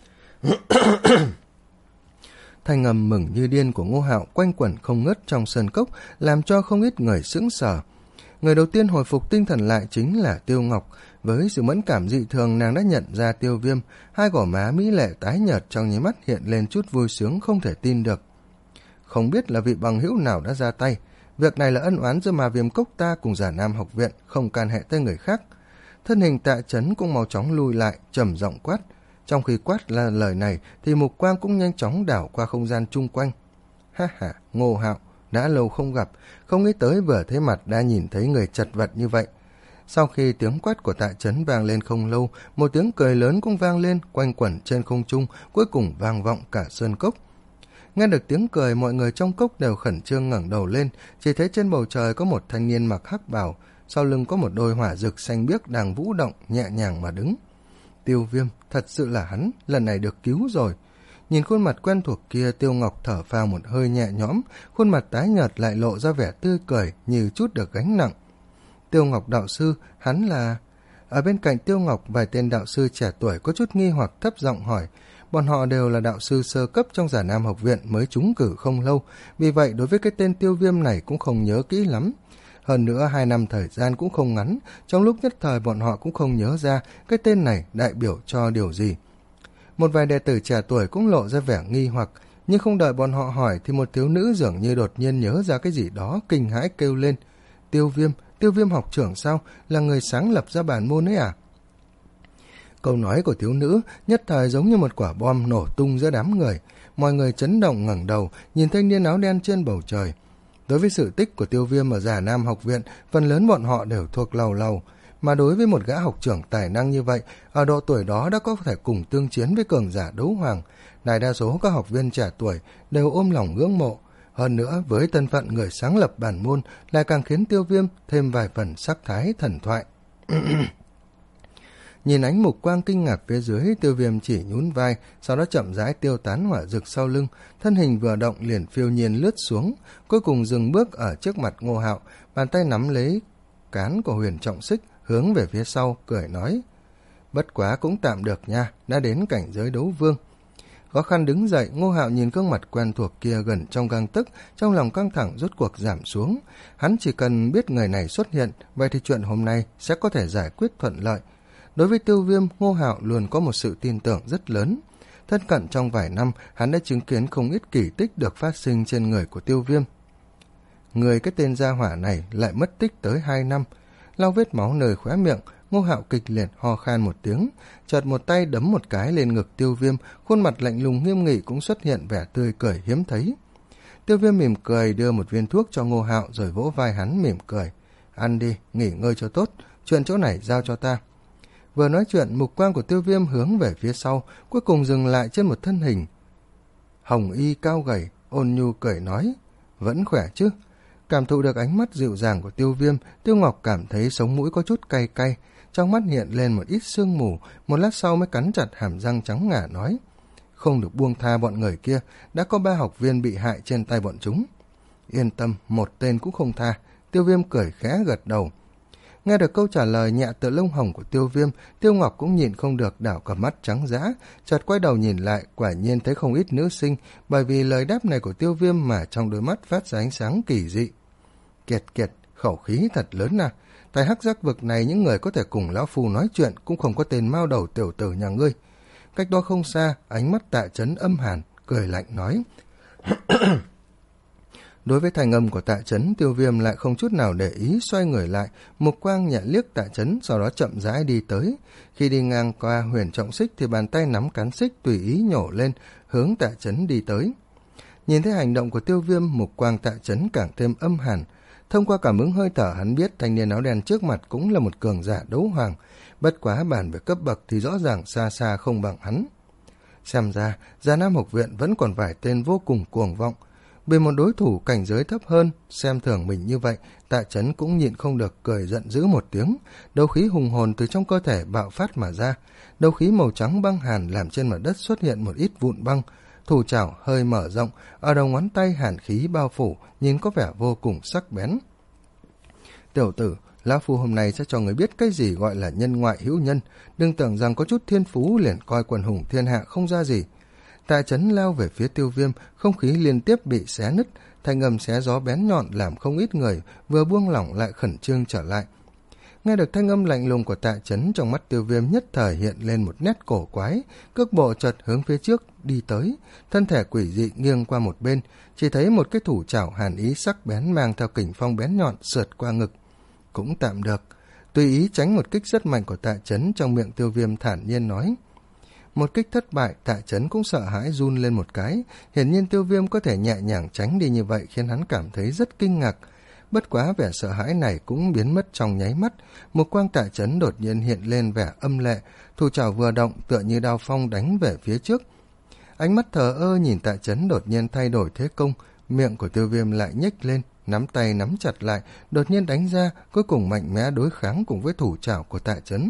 Thanh âm mừng như điên của Ngô Hạo quanh quẩn không ngớt trong sơn cốc, làm cho không ít người sững sờ. Người đầu tiên hồi phục tinh thần lại chính là Tiêu Ngọc. Với sự mẫn cảm dị thường, nàng đã nhận ra Tiêu Viêm, hai gò má mỹ lệ tái nhợt trong nháy mắt hiện lên chút vui sướng không thể tin được. Không biết là vị bằng hữu nào đã ra tay, việc này là ân oán giữa Ma Viêm Cốc ta cùng Già Nam học viện, không can hệ tới người khác. Thân hình Tạ Chấn cũng mau chóng lùi lại, trầm giọng quát. Trong khi quát là lời này thì mục quang cũng nhanh chóng đảo qua không gian chung quanh. Ha ha, Ngô Hạo, đã lâu không gặp, không nghĩ tới vừa thấy mặt đã nhìn thấy người chật vật như vậy. Sau khi tiếng quát của Tạ Chấn vang lên không lâu, một tiếng cười lớn cũng vang lên quanh quẩn trên không trung, cuối cùng vang vọng cả sơn cốc. Nghe được tiếng cười, mọi người trong cốc đều khẩn trương ngẩng đầu lên, chỉ thấy trên bầu trời có một thanh niên mặc hắc bào, sau lưng có một đôi hỏa rực xanh biếc đang vũ động nhẹ nhàng mà đứng. Tiêu Viêm, thật sự là hắn, lần này được cứu rồi. Nhìn khuôn mặt quen thuộc kia, Tiêu Ngọc thở phào một hơi nhẹ nhõm, khuôn mặt tái nhợt lại lộ ra vẻ tươi cười như chút được gánh nặng. Tiêu Ngọc đạo sư, hắn là... Ở bên cạnh Tiêu Ngọc, vài tên đạo sư trẻ tuổi có chút nghi hoặc thấp giọng hỏi. Bọn họ đều là đạo sư sơ cấp trong Già Nam học viện mới trúng cử không lâu, vì vậy đối với cái tên Tiêu Viêm này cũng không nhớ kỹ lắm. Hơn nữa hai năm thời gian cũng không ngắn, trong lúc nhất thời bọn họ cũng không nhớ ra cái tên này đại biểu cho điều gì. Một vài đệ tử trẻ tuổi cũng lộ ra vẻ nghi hoặc, nhưng không đợi bọn họ hỏi thì một thiếu nữ dường như đột nhiên nhớ ra cái gì đó, kinh hãi kêu lên. Tiêu Viêm, Tiêu Viêm học trưởng sao, là người sáng lập ra bản môn ấy à? Câu nói của thiếu nữ nhất thời giống như một quả bom nổ tung giữa đám người. Mọi người chấn động ngẩng đầu, nhìn thanh niên áo đen trên bầu trời. Đối với sự tích của Tiêu Viêm ở Già Nam học viện, phần lớn bọn họ đều thuộc lầu lầu. Mà đối với một gã học trưởng tài năng như vậy, ở độ tuổi đó đã có thể cùng tương chiến với cường giả đấu hoàng. Đại đa số các học viên trẻ tuổi đều ôm lòng ngưỡng mộ. Hơn nữa, với thân phận người sáng lập bản môn, lại càng khiến Tiêu Viêm thêm vài phần sắc thái thần thoại. Nhìn ánh mục quang kinh ngạc phía dưới, Tiêu Viêm chỉ nhún vai, sau đó chậm rãi tiêu tán hỏa dực sau lưng, thân hình vừa động liền phiêu nhiên lướt xuống, cuối cùng dừng bước ở trước mặt Ngô Hạo, bàn tay nắm lấy cán của Huyền Trọng Xích, hướng về phía sau, cười nói: Bất quá cũng tạm được nha, đã đến cảnh giới đấu vương. Khó khăn đứng dậy, Ngô Hạo nhìn gương mặt quen thuộc kia gần trong gang tấc, trong lòng căng thẳng rốt cuộc giảm xuống. Hắn chỉ cần biết người này xuất hiện, vậy thì chuyện hôm nay sẽ có thể giải quyết thuận lợi. Đối với Tiêu Viêm, Ngô Hạo luôn có một sự tin tưởng rất lớn. Thân cận trong vài năm, hắn đã chứng kiến không ít kỳ tích được phát sinh trên người của Tiêu Viêm. Người cái tên gia hỏa này lại mất tích tới hai năm. Lau vết máu nơi khóe miệng, Ngô Hạo kịch liệt ho khan một tiếng, chợt một tay đấm một cái lên ngực Tiêu Viêm, khuôn mặt lạnh lùng nghiêm nghị cũng xuất hiện vẻ tươi cười hiếm thấy. Tiêu Viêm mỉm cười đưa một viên thuốc cho Ngô Hạo rồi vỗ vai hắn mỉm cười: Ăn đi, nghỉ ngơi cho tốt, chuyện chỗ này giao cho ta. Vừa nói chuyện, mục quang của Tiêu Viêm hướng về phía sau, cuối cùng dừng lại trên một thân hình hồng y cao gầy, ôn nhu cười nói: Vẫn khỏe chứ? Cảm thụ được ánh mắt dịu dàng của Tiêu Viêm, Tiêu Ngọc cảm thấy sống mũi có chút cay cay, trong mắt hiện lên một ít sương mù, một lát sau mới cắn chặt hàm răng trắng ngà nói: Không được buông tha bọn người kia, đã có ba học viên bị hại trên tay bọn chúng. Yên tâm, một tên cũng không tha. Tiêu Viêm cười khẽ gật đầu. Nghe được câu trả lời nhẹ tựa lông hồng của Tiêu Viêm, Tiêu Ngọc cũng nhịn không được đảo cặp mắt trắng dã, chợt quay đầu nhìn lại, quả nhiên thấy không ít nữ sinh, bởi vì lời đáp này của Tiêu Viêm mà trong đôi mắt phát ra ánh sáng kỳ dị. Kiệt kiệt, khẩu khí thật lớn à, tại hắc giác vực này những người có thể cùng lão phu nói chuyện cũng không có tên mao đầu tiểu tử nhà ngươi. Cách đó không xa, ánh mắt Tạ Chấn âm hàn, cười lạnh nói. Đối với thành âm của Tạ Chấn, Tiêu Viêm lại không chút nào để ý, xoay người lại, mục quang nhẹ liếc Tạ Chấn, sau đó chậm rãi đi tới. Khi đi ngang qua Huyền Trọng Xích thì bàn tay nắm cán xích tùy ý nhổ lên, hướng Tạ Chấn đi tới. Nhìn thấy hành động của Tiêu Viêm, mục quang Tạ Chấn càng thêm âm hàn. Thông qua cảm ứng hơi thở, hắn biết thanh niên áo đen trước mặt cũng là một cường giả đấu hoàng, bất quá bàn về cấp bậc thì rõ ràng xa xa không bằng hắn. Xem ra, Già Nam học viện vẫn còn vài tên vô cùng cuồng vọng. Bị một đối thủ cảnh giới thấp hơn xem thường mình như vậy, Tạ Chấn cũng nhịn không được cười giận dữ một tiếng. Đấu khí hùng hồn từ trong cơ thể bạo phát mà ra, đấu khí màu trắng băng hàn làm trên mặt đất xuất hiện một ít vụn băng. Thủ chảo hơi mở rộng, ở đầu ngón tay hàn khí bao phủ, nhìn có vẻ vô cùng sắc bén. Tiểu tử, lão phu hôm nay sẽ cho người biết cái gì gọi là nhân ngoại hữu nhân, đừng tưởng rằng có chút thiên phú liền coi quần hùng thiên hạ không ra gì. Tạ Chấn lao về phía Tiêu Viêm, không khí liên tiếp bị xé nứt, thanh âm xé gió bén nhọn làm không ít người vừa buông lỏng lại khẩn trương trở lại. Nghe được thanh âm lạnh lùng của Tạ Chấn, trong mắt Tiêu Viêm nhất thời hiện lên một nét cổ quái, cước bộ chợt hướng phía trước đi tới, thân thể quỷ dị nghiêng qua một bên, chỉ thấy một cái thủ chảo hàn ý sắc bén mang theo kình phong bén nhọn sượt qua ngực. Cũng tạm được, tùy ý tránh một kích rất mạnh của Tạ Chấn, trong miệng Tiêu Viêm thản nhiên nói. Một kích thất bại, Tạ Chấn cũng sợ hãi run lên một cái, hiển nhiên Tiêu Viêm có thể nhẹ nhàng tránh đi như vậy khiến hắn cảm thấy rất kinh ngạc. Bất quá vẻ sợ hãi này cũng biến mất trong nháy mắt, một quang Tạ Chấn đột nhiên hiện lên vẻ âm lệ, thủ chảo vừa động tựa như đao phong đánh về phía trước. Ánh mắt thờ ơ nhìn Tạ Chấn đột nhiên thay đổi thế công, miệng của Tiêu Viêm lại nhếch lên, nắm tay nắm chặt lại, đột nhiên đánh ra, cuối cùng mạnh mẽ đối kháng cùng với thủ chảo của Tạ Chấn.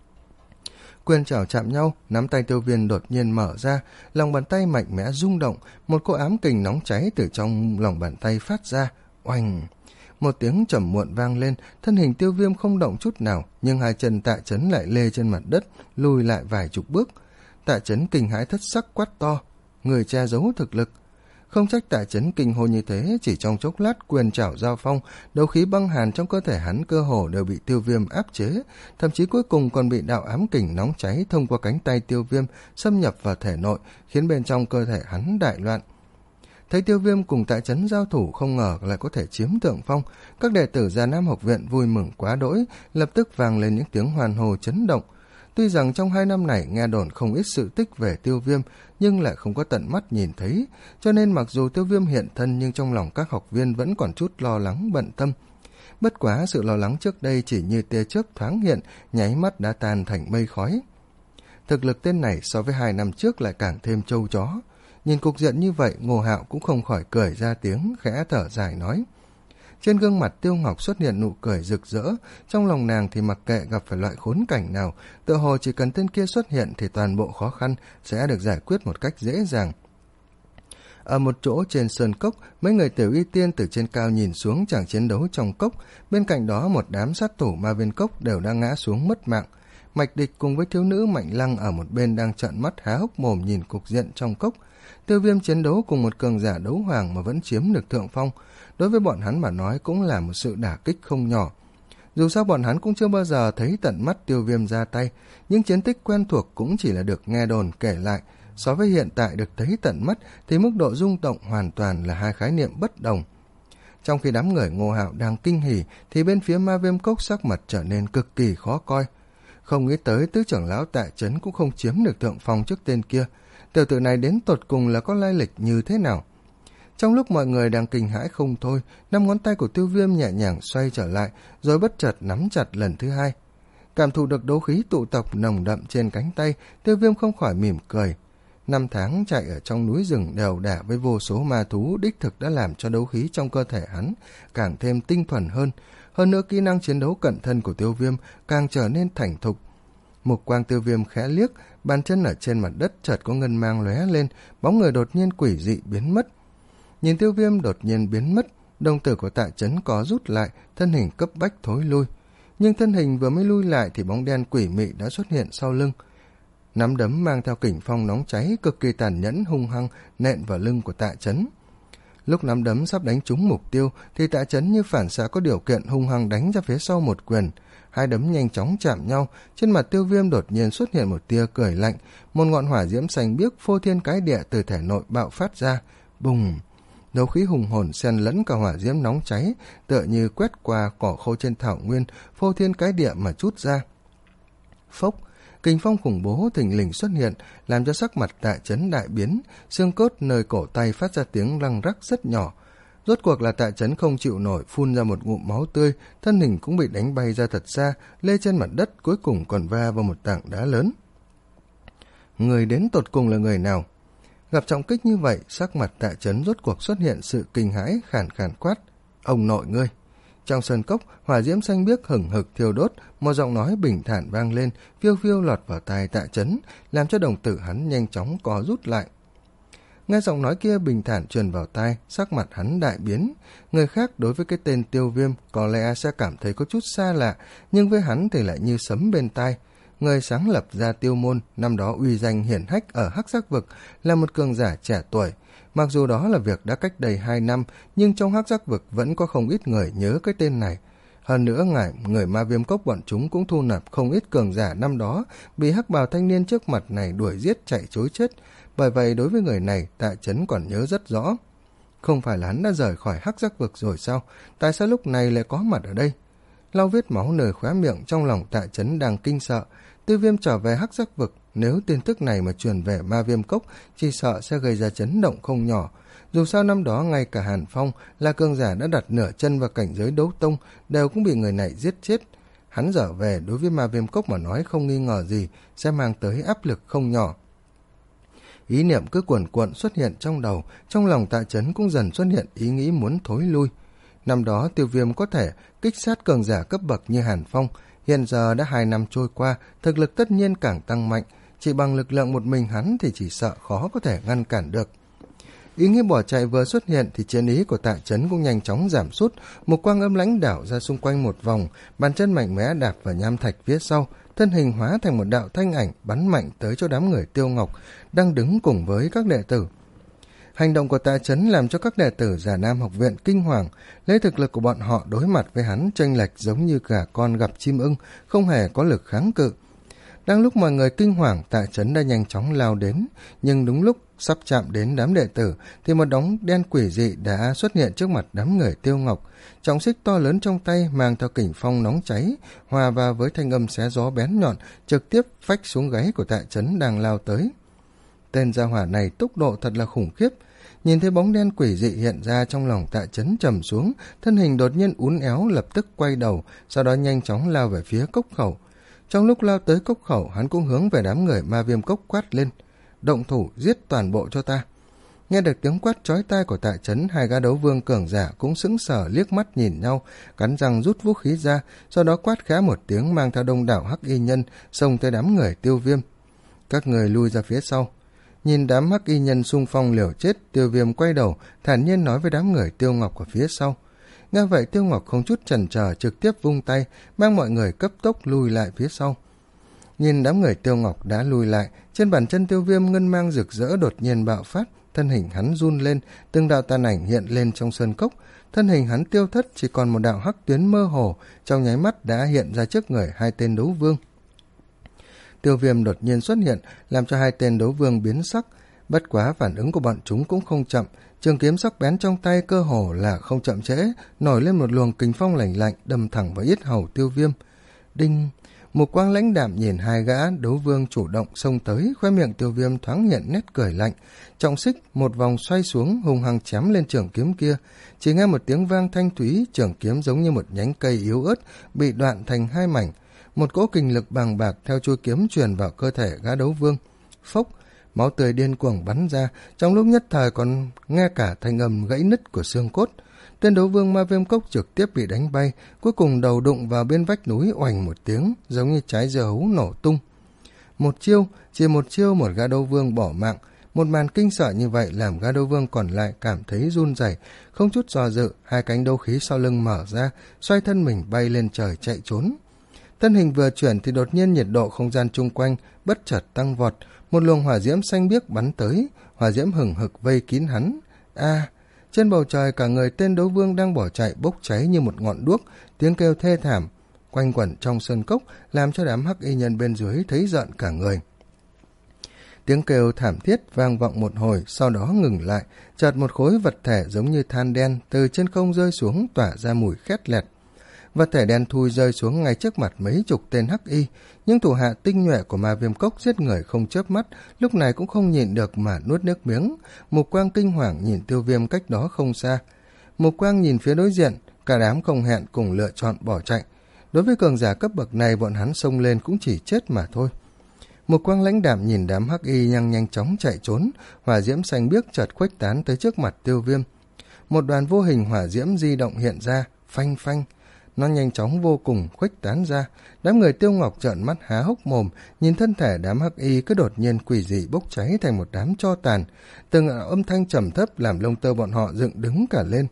Quyền chảo chạm nhau, nắm tay Tiêu Viêm đột nhiên mở ra, lòng bàn tay mạnh mẽ rung động, một cỗ ám kình nóng cháy từ trong lòng bàn tay phát ra, oanh. Một tiếng trầm muộn vang lên, thân hình Tiêu Viêm không động chút nào, nhưng hai chân Tạ Chấn lại lê trên mặt đất, lùi lại vài chục bước. Tạ Chấn kinh hãi thất sắc quát to, người che giấu thực lực. Không trách Tạ Chấn kinh hô như thế, chỉ trong chốc lát quyền chảo giao phong, đấu khí băng hàn trong cơ thể hắn cơ hồ đều bị Tiêu Viêm áp chế, thậm chí cuối cùng còn bị đạo ám kình nóng cháy thông qua cánh tay Tiêu Viêm xâm nhập vào thể nội, khiến bên trong cơ thể hắn đại loạn. Thấy Tiêu Viêm cùng Tạ Chấn giao thủ không ngờ lại có thể chiếm thượng phong, các đệ tử Già Nam học viện vui mừng quá đỗi, lập tức vang lên những tiếng hoan hô chấn động. Tuy rằng trong hai năm này nghe đồn không ít sự tích về Tiêu Viêm, nhưng lại không có tận mắt nhìn thấy, cho nên mặc dù Tiêu Viêm hiện thân nhưng trong lòng các học viên vẫn còn chút lo lắng bận tâm. Bất quá sự lo lắng trước đây chỉ như tia chớp thoáng hiện, nháy mắt đã tan thành mây khói. Thực lực tên này so với hai năm trước lại càng thêm trâu chó. Nhìn cục diện như vậy, Ngô Hạo cũng không khỏi cười ra tiếng, khẽ thở dài nói. Trên gương mặt Tiêu Ngọc xuất hiện nụ cười rực rỡ, trong lòng nàng thì mặc kệ gặp phải loại khốn cảnh nào, tựa hồ chỉ cần tên kia xuất hiện thì toàn bộ khó khăn sẽ được giải quyết một cách dễ dàng. Ở một chỗ trên sơn cốc, mấy người tiểu y tiên từ trên cao nhìn xuống chàng chiến đấu trong cốc, bên cạnh đó một đám sát thủ ma viên cốc đều đang ngã xuống mất mạng. Mạch Địch cùng với thiếu nữ Mạnh Lăng ở một bên đang trợn mắt há hốc mồm nhìn cục diện trong cốc. Tiêu Viêm chiến đấu cùng một cường giả đấu hoàng mà vẫn chiếm được thượng phong, đối với bọn hắn mà nói cũng là một sự đả kích không nhỏ. Dù sao bọn hắn cũng chưa bao giờ thấy tận mắt Tiêu Viêm ra tay, những chiến tích quen thuộc cũng chỉ là được nghe đồn kể lại, so với hiện tại được thấy tận mắt thì mức độ rung động hoàn toàn là hai khái niệm bất đồng. Trong khi đám người Ngô Hạo đang kinh hỉ thì bên phía Ma Viêm Cốc sắc mặt trở nên cực kỳ khó coi. Không nghĩ tới tứ trưởng lão Tạ Chấn cũng không chiếm được thượng phong trước tên kia, tiểu tử này đến tột cùng là có lai lịch như thế nào. Trong lúc mọi người đang kinh hãi không thôi, năm ngón tay của Tiêu Viêm nhẹ nhàng xoay trở lại, rồi bất chợt nắm chặt lần thứ hai. Cảm thụ được đấu khí tụ tập nồng đậm trên cánh tay, Tiêu Viêm không khỏi mỉm cười. Năm tháng chạy ở trong núi rừng đều đả với vô số ma thú đích thực đã làm cho đấu khí trong cơ thể hắn càng thêm tinh thuần hơn. Hơn nữa kỹ năng chiến đấu cận thân của Tiêu Viêm càng trở nên thành thục. Mục quang Tiêu Viêm khẽ liếc, bàn chân ở trên mặt đất chợt có ngân mang lóe lên, bóng người đột nhiên quỷ dị biến mất. Nhìn Tiêu Viêm đột nhiên biến mất, đồng tử của Tạ Chấn có rút lại, thân hình cấp bách thối lui. Nhưng thân hình vừa mới lui lại thì bóng đen quỷ mị đã xuất hiện sau lưng. Nắm đấm mang theo kình phong nóng cháy cực kỳ tàn nhẫn hung hăng nện vào lưng của Tạ Chấn. Lúc nắm đấm sắp đánh trúng mục tiêu thì Tạ Chấn như phản xạ có điều kiện hung hăng đánh ra phía sau một quyền. Hai đấm nhanh chóng chạm nhau, trên mặt Tiêu Viêm đột nhiên xuất hiện một tia cười lạnh, một ngọn hỏa diễm xanh biếc phô thiên cái địa từ thể nội bạo phát ra. Bùng! Đấu khí hùng hồn xen lẫn cả hỏa diễm nóng cháy, tựa như quét qua cỏ khô trên thảo nguyên, phô thiên cái địa mà trút ra. Phốc! Kình phong khủng bố thình lình xuất hiện, làm cho sắc mặt Tạ Chấn đại biến, xương cốt nơi cổ tay phát ra tiếng răng rắc rất nhỏ. Rốt cuộc là Tạ Chấn không chịu nổi, phun ra một ngụm máu tươi, thân hình cũng bị đánh bay ra thật xa, lê trên mặt đất, cuối cùng còn va vào một tảng đá lớn. Người đến tột cùng là người nào? Gặp trọng kích như vậy, sắc mặt Tạ Chấn rốt cuộc xuất hiện sự kinh hãi, khàn khàn quát: "Ông nội ngươi!" Trong sơn cốc, hỏa diễm xanh biếc hừng hực thiêu đốt, một giọng nói bình thản vang lên, phiêu phiêu lọt vào tai Tạ Chấn, làm cho đồng tử hắn nhanh chóng co rút lại. Nghe giọng nói kia bình thản truyền vào tai, sắc mặt hắn đại biến. Người khác đối với cái tên Tiêu Viêm có lẽ sẽ cảm thấy có chút xa lạ, nhưng với hắn thì lại như sấm bên tai. Người sáng lập ra Tiêu Môn, năm đó uy danh hiển hách ở Hắc Giác Vực, là một cường giả trẻ tuổi. Mặc dù đó là việc đã cách đây hai năm, nhưng trong Hắc Giác Vực vẫn có không ít người nhớ cái tên này. Hơn nữa, ngài, người Ma Viêm Cốc bọn chúng cũng thu nạp không ít cường giả năm đó, bị hắc bào thanh niên trước mặt này đuổi giết chạy trối chết. Bởi vậy đối với người này, Tạ Chấn còn nhớ rất rõ. Không phải là hắn đã rời khỏi Hắc Giác Vực rồi sao? Tại sao lúc này lại có mặt ở đây? Lau vết máu nơi khóe miệng, trong lòng Tạ Chấn đang kinh sợ. Tiêu Viêm trở về Hắc Giác Vực, nếu tin tức này mà truyền về Ma Viêm Cốc, chỉ sợ sẽ gây ra chấn động không nhỏ. Dù sao năm đó ngay cả Hàn Phong là cường giả đã đặt nửa chân vào cảnh giới đấu tông đều cũng bị người này giết chết. Hắn trở về đối với Ma Viêm Cốc mà nói không nghi ngờ gì sẽ mang tới áp lực không nhỏ. Ý niệm cứ cuồn cuộn xuất hiện trong đầu, trong lòng Tạ Chấn cũng dần xuất hiện ý nghĩ muốn thối lui. Năm đó Tiêu Viêm có thể kích sát cường giả cấp bậc như Hàn Phong, hiện giờ đã hai năm trôi qua, thực lực tất nhiên càng tăng mạnh, chỉ bằng lực lượng một mình hắn thì chỉ sợ khó có thể ngăn cản được. Ý nghĩ bỏ chạy vừa xuất hiện thì chiến ý của Tạ Chấn cũng nhanh chóng giảm sút, một quang âm lãnh đảo ra xung quanh một vòng, bàn chân mạnh mẽ đạp vào nham thạch phía sau, thân hình hóa thành một đạo thanh ảnh bắn mạnh tới cho đám người Tiêu Ngọc đang đứng cùng với các đệ tử. Hành động của Tạ Chấn làm cho các đệ tử Già Nam học viện kinh hoàng, lấy thực lực của bọn họ đối mặt với hắn chênh lệch giống như gà con gặp chim ưng, không hề có lực kháng cự. Đang lúc mọi người kinh hoàng, Tạ Chấn đã nhanh chóng lao đến, nhưng đúng lúc sắp chạm đến đám đệ tử thì một đống đen quỷ dị đã xuất hiện trước mặt đám người Tiêu Ngọc. Trọng xích to lớn trong tay mang theo kình phong nóng cháy, hòa vào với thanh âm xé gió bén nhọn, trực tiếp phách xuống gáy của Tạ Chấn đang lao tới. Tên gia hỏa này tốc độ thật là khủng khiếp. Nhìn thấy bóng đen quỷ dị hiện ra, trong lòng Tạ Chấn trầm xuống, thân hình đột nhiên uốn éo, lập tức quay đầu, sau đó nhanh chóng lao về phía cốc khẩu. Trong lúc lao tới cốc khẩu, hắn cũng hướng về đám người Ma Viêm Cốc quát lên: "Động thủ, giết toàn bộ cho ta!" Nghe được tiếng quát chói tai của Tạ Chấn, hai gã đấu vương cường giả cũng sững sờ liếc mắt nhìn nhau, cắn răng rút vũ khí ra, sau đó quát khẽ một tiếng mang theo đông đảo hắc y nhân xông tới đám người Tiêu Viêm. Các người lui ra phía sau. Nhìn đám hắc y nhân xung phong liều chết, Tiêu Viêm quay đầu thản nhiên nói với đám người Tiêu Ngọc ở phía sau. Nghe vậy Tiêu Ngọc không chút chần chờ trực tiếp vung tay mang mọi người cấp tốc lui lại phía sau. Nhìn đám người Tiêu Ngọc đã lui lại, trên bàn chân Tiêu Viêm ngân mang rực rỡ đột nhiên bạo phát, thân hình hắn run lên, từng đạo tàn ảnh hiện lên trong sơn cốc, thân hình hắn tiêu thất, chỉ còn một đạo hắc tuyến mơ hồ trong nháy mắt đã hiện ra trước người hai tên đấu vương. Tiêu Viêm đột nhiên xuất hiện làm cho hai tên đấu vương biến sắc, bất quá phản ứng của bọn chúng cũng không chậm, trường kiếm sắc bén trong tay cơ hồ là không chậm trễ, nổi lên một luồng kình phong lạnh lạnh đâm thẳng vào yết hầu Tiêu Viêm. Đinh! Một quang lãnh đạm nhìn hai gã đấu vương chủ động xông tới, khóe miệng Tiêu Viêm thoáng hiện nét cười lạnh, trọng xích một vòng xoay xuống hung hăng chém lên trường kiếm kia. Chỉ nghe một tiếng vang thanh thúy, trường kiếm giống như một nhánh cây yếu ớt bị đoạn thành hai mảnh, một cỗ kình lực bàng bạc theo chuôi kiếm truyền vào cơ thể gã đấu vương. Phốc, máu tươi điên cuồng bắn ra, trong lúc nhất thời còn nghe cả thanh âm gãy nứt của xương cốt. Tên đấu vương Ma Viêm Cốc trực tiếp bị đánh bay, cuối cùng đầu đụng vào bên vách núi oành một tiếng, giống như trái dưa hấu nổ tung. Một chiêu, chỉ một chiêu một gã đấu vương bỏ mạng. Một màn kinh sợ như vậy làm gã đấu vương còn lại cảm thấy run rẩy, không chút do dự, hai cánh đấu khí sau lưng mở ra, xoay thân mình bay lên trời chạy trốn. Thân hình vừa chuyển thì đột nhiên nhiệt độ không gian chung quanh bất chợt tăng vọt, một luồng hỏa diễm xanh biếc bắn tới, hỏa diễm hừng hực vây kín hắn. A! Trên bầu trời cả người tên đấu vương đang bỏ chạy bốc cháy như một ngọn đuốc, tiếng kêu thê thảm quanh quẩn trong sơn cốc làm cho đám hắc y nhân bên dưới thấy giận cả người. Tiếng kêu thảm thiết vang vọng một hồi, sau đó ngừng lại, chợt một khối vật thể giống như than đen từ trên không rơi xuống tỏa ra mùi khét lẹt. Vật thể đen thui rơi xuống ngay trước mặt mấy chục tên hắc y, nhưng thủ hạ tinh nhuệ của Ma Viêm Cốc giết người không chớp mắt, lúc này cũng không nhịn được mà nuốt nước miếng. Mục Quang kinh hoàng nhìn Tiêu Viêm cách đó không xa. Mục Quang nhìn phía đối diện, cả đám không hẹn cùng lựa chọn bỏ chạy. Đối với cường giả cấp bậc này, bọn hắn xông lên cũng chỉ chết mà thôi. Mục Quang lãnh đạm nhìn đám hắc y nhanh nhanh chóng chạy trốn, hỏa diễm xanh biếc chợt khuếch tán tới trước mặt Tiêu Viêm. Một đoàn vô hình hỏa diễm di động hiện ra, phanh phanh. Nó nhanh chóng vô cùng khuếch tán ra, đám người Tiêu Ngọc trợn mắt há hốc mồm, nhìn thân thể đám hắc y cứ đột nhiên quỷ dị bốc cháy thành một đám tro tàn, từng âm thanh trầm thấp làm lông tơ bọn họ dựng đứng cả lên.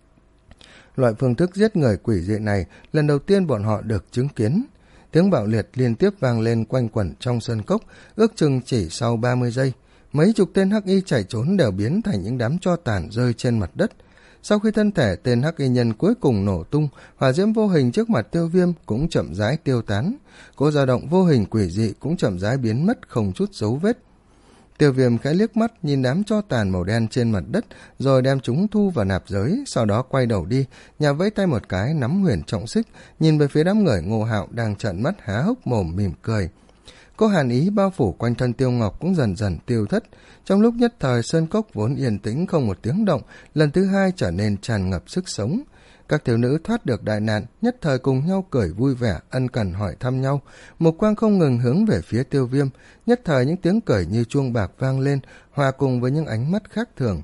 Loại phương thức giết người quỷ dị này lần đầu tiên bọn họ được chứng kiến. Tiếng bạo liệt liên tiếp vang lên quanh quẩn trong sơn cốc, ước chừng chỉ sau ba mươi giây, mấy chục tên hắc y chạy trốn đều biến thành những đám tro tàn rơi trên mặt đất. Sau khi thân thể tên hắc y nhân cuối cùng nổ tung, hỏa diễm vô hình trước mặt Tiêu Viêm cũng chậm rãi tiêu tán, cỗ dao động vô hình quỷ dị cũng chậm rãi biến mất không chút dấu vết. Tiêu Viêm khẽ liếc mắt nhìn đám tro tàn màu đen trên mặt đất, rồi đem chúng thu vào nạp giới, sau đó quay đầu đi, nhà vẫy tay một cái nắm huyền trọng xích, nhìn về phía đám người Ngô Hạo đang trợn mắt há hốc mồm mỉm cười. Cô hàn ý bao phủ quanh thân Tiêu Ngọc cũng dần dần tiêu thất. Trong lúc nhất thời, sơn cốc vốn yên tĩnh không một tiếng động, lần thứ hai trở nên tràn ngập sức sống. Các thiếu nữ thoát được đại nạn, nhất thời cùng nhau cười vui vẻ, ân cần hỏi thăm nhau. Một quang không ngừng hướng về phía Tiêu Viêm, nhất thời những tiếng cười như chuông bạc vang lên, hòa cùng với những ánh mắt khác thường.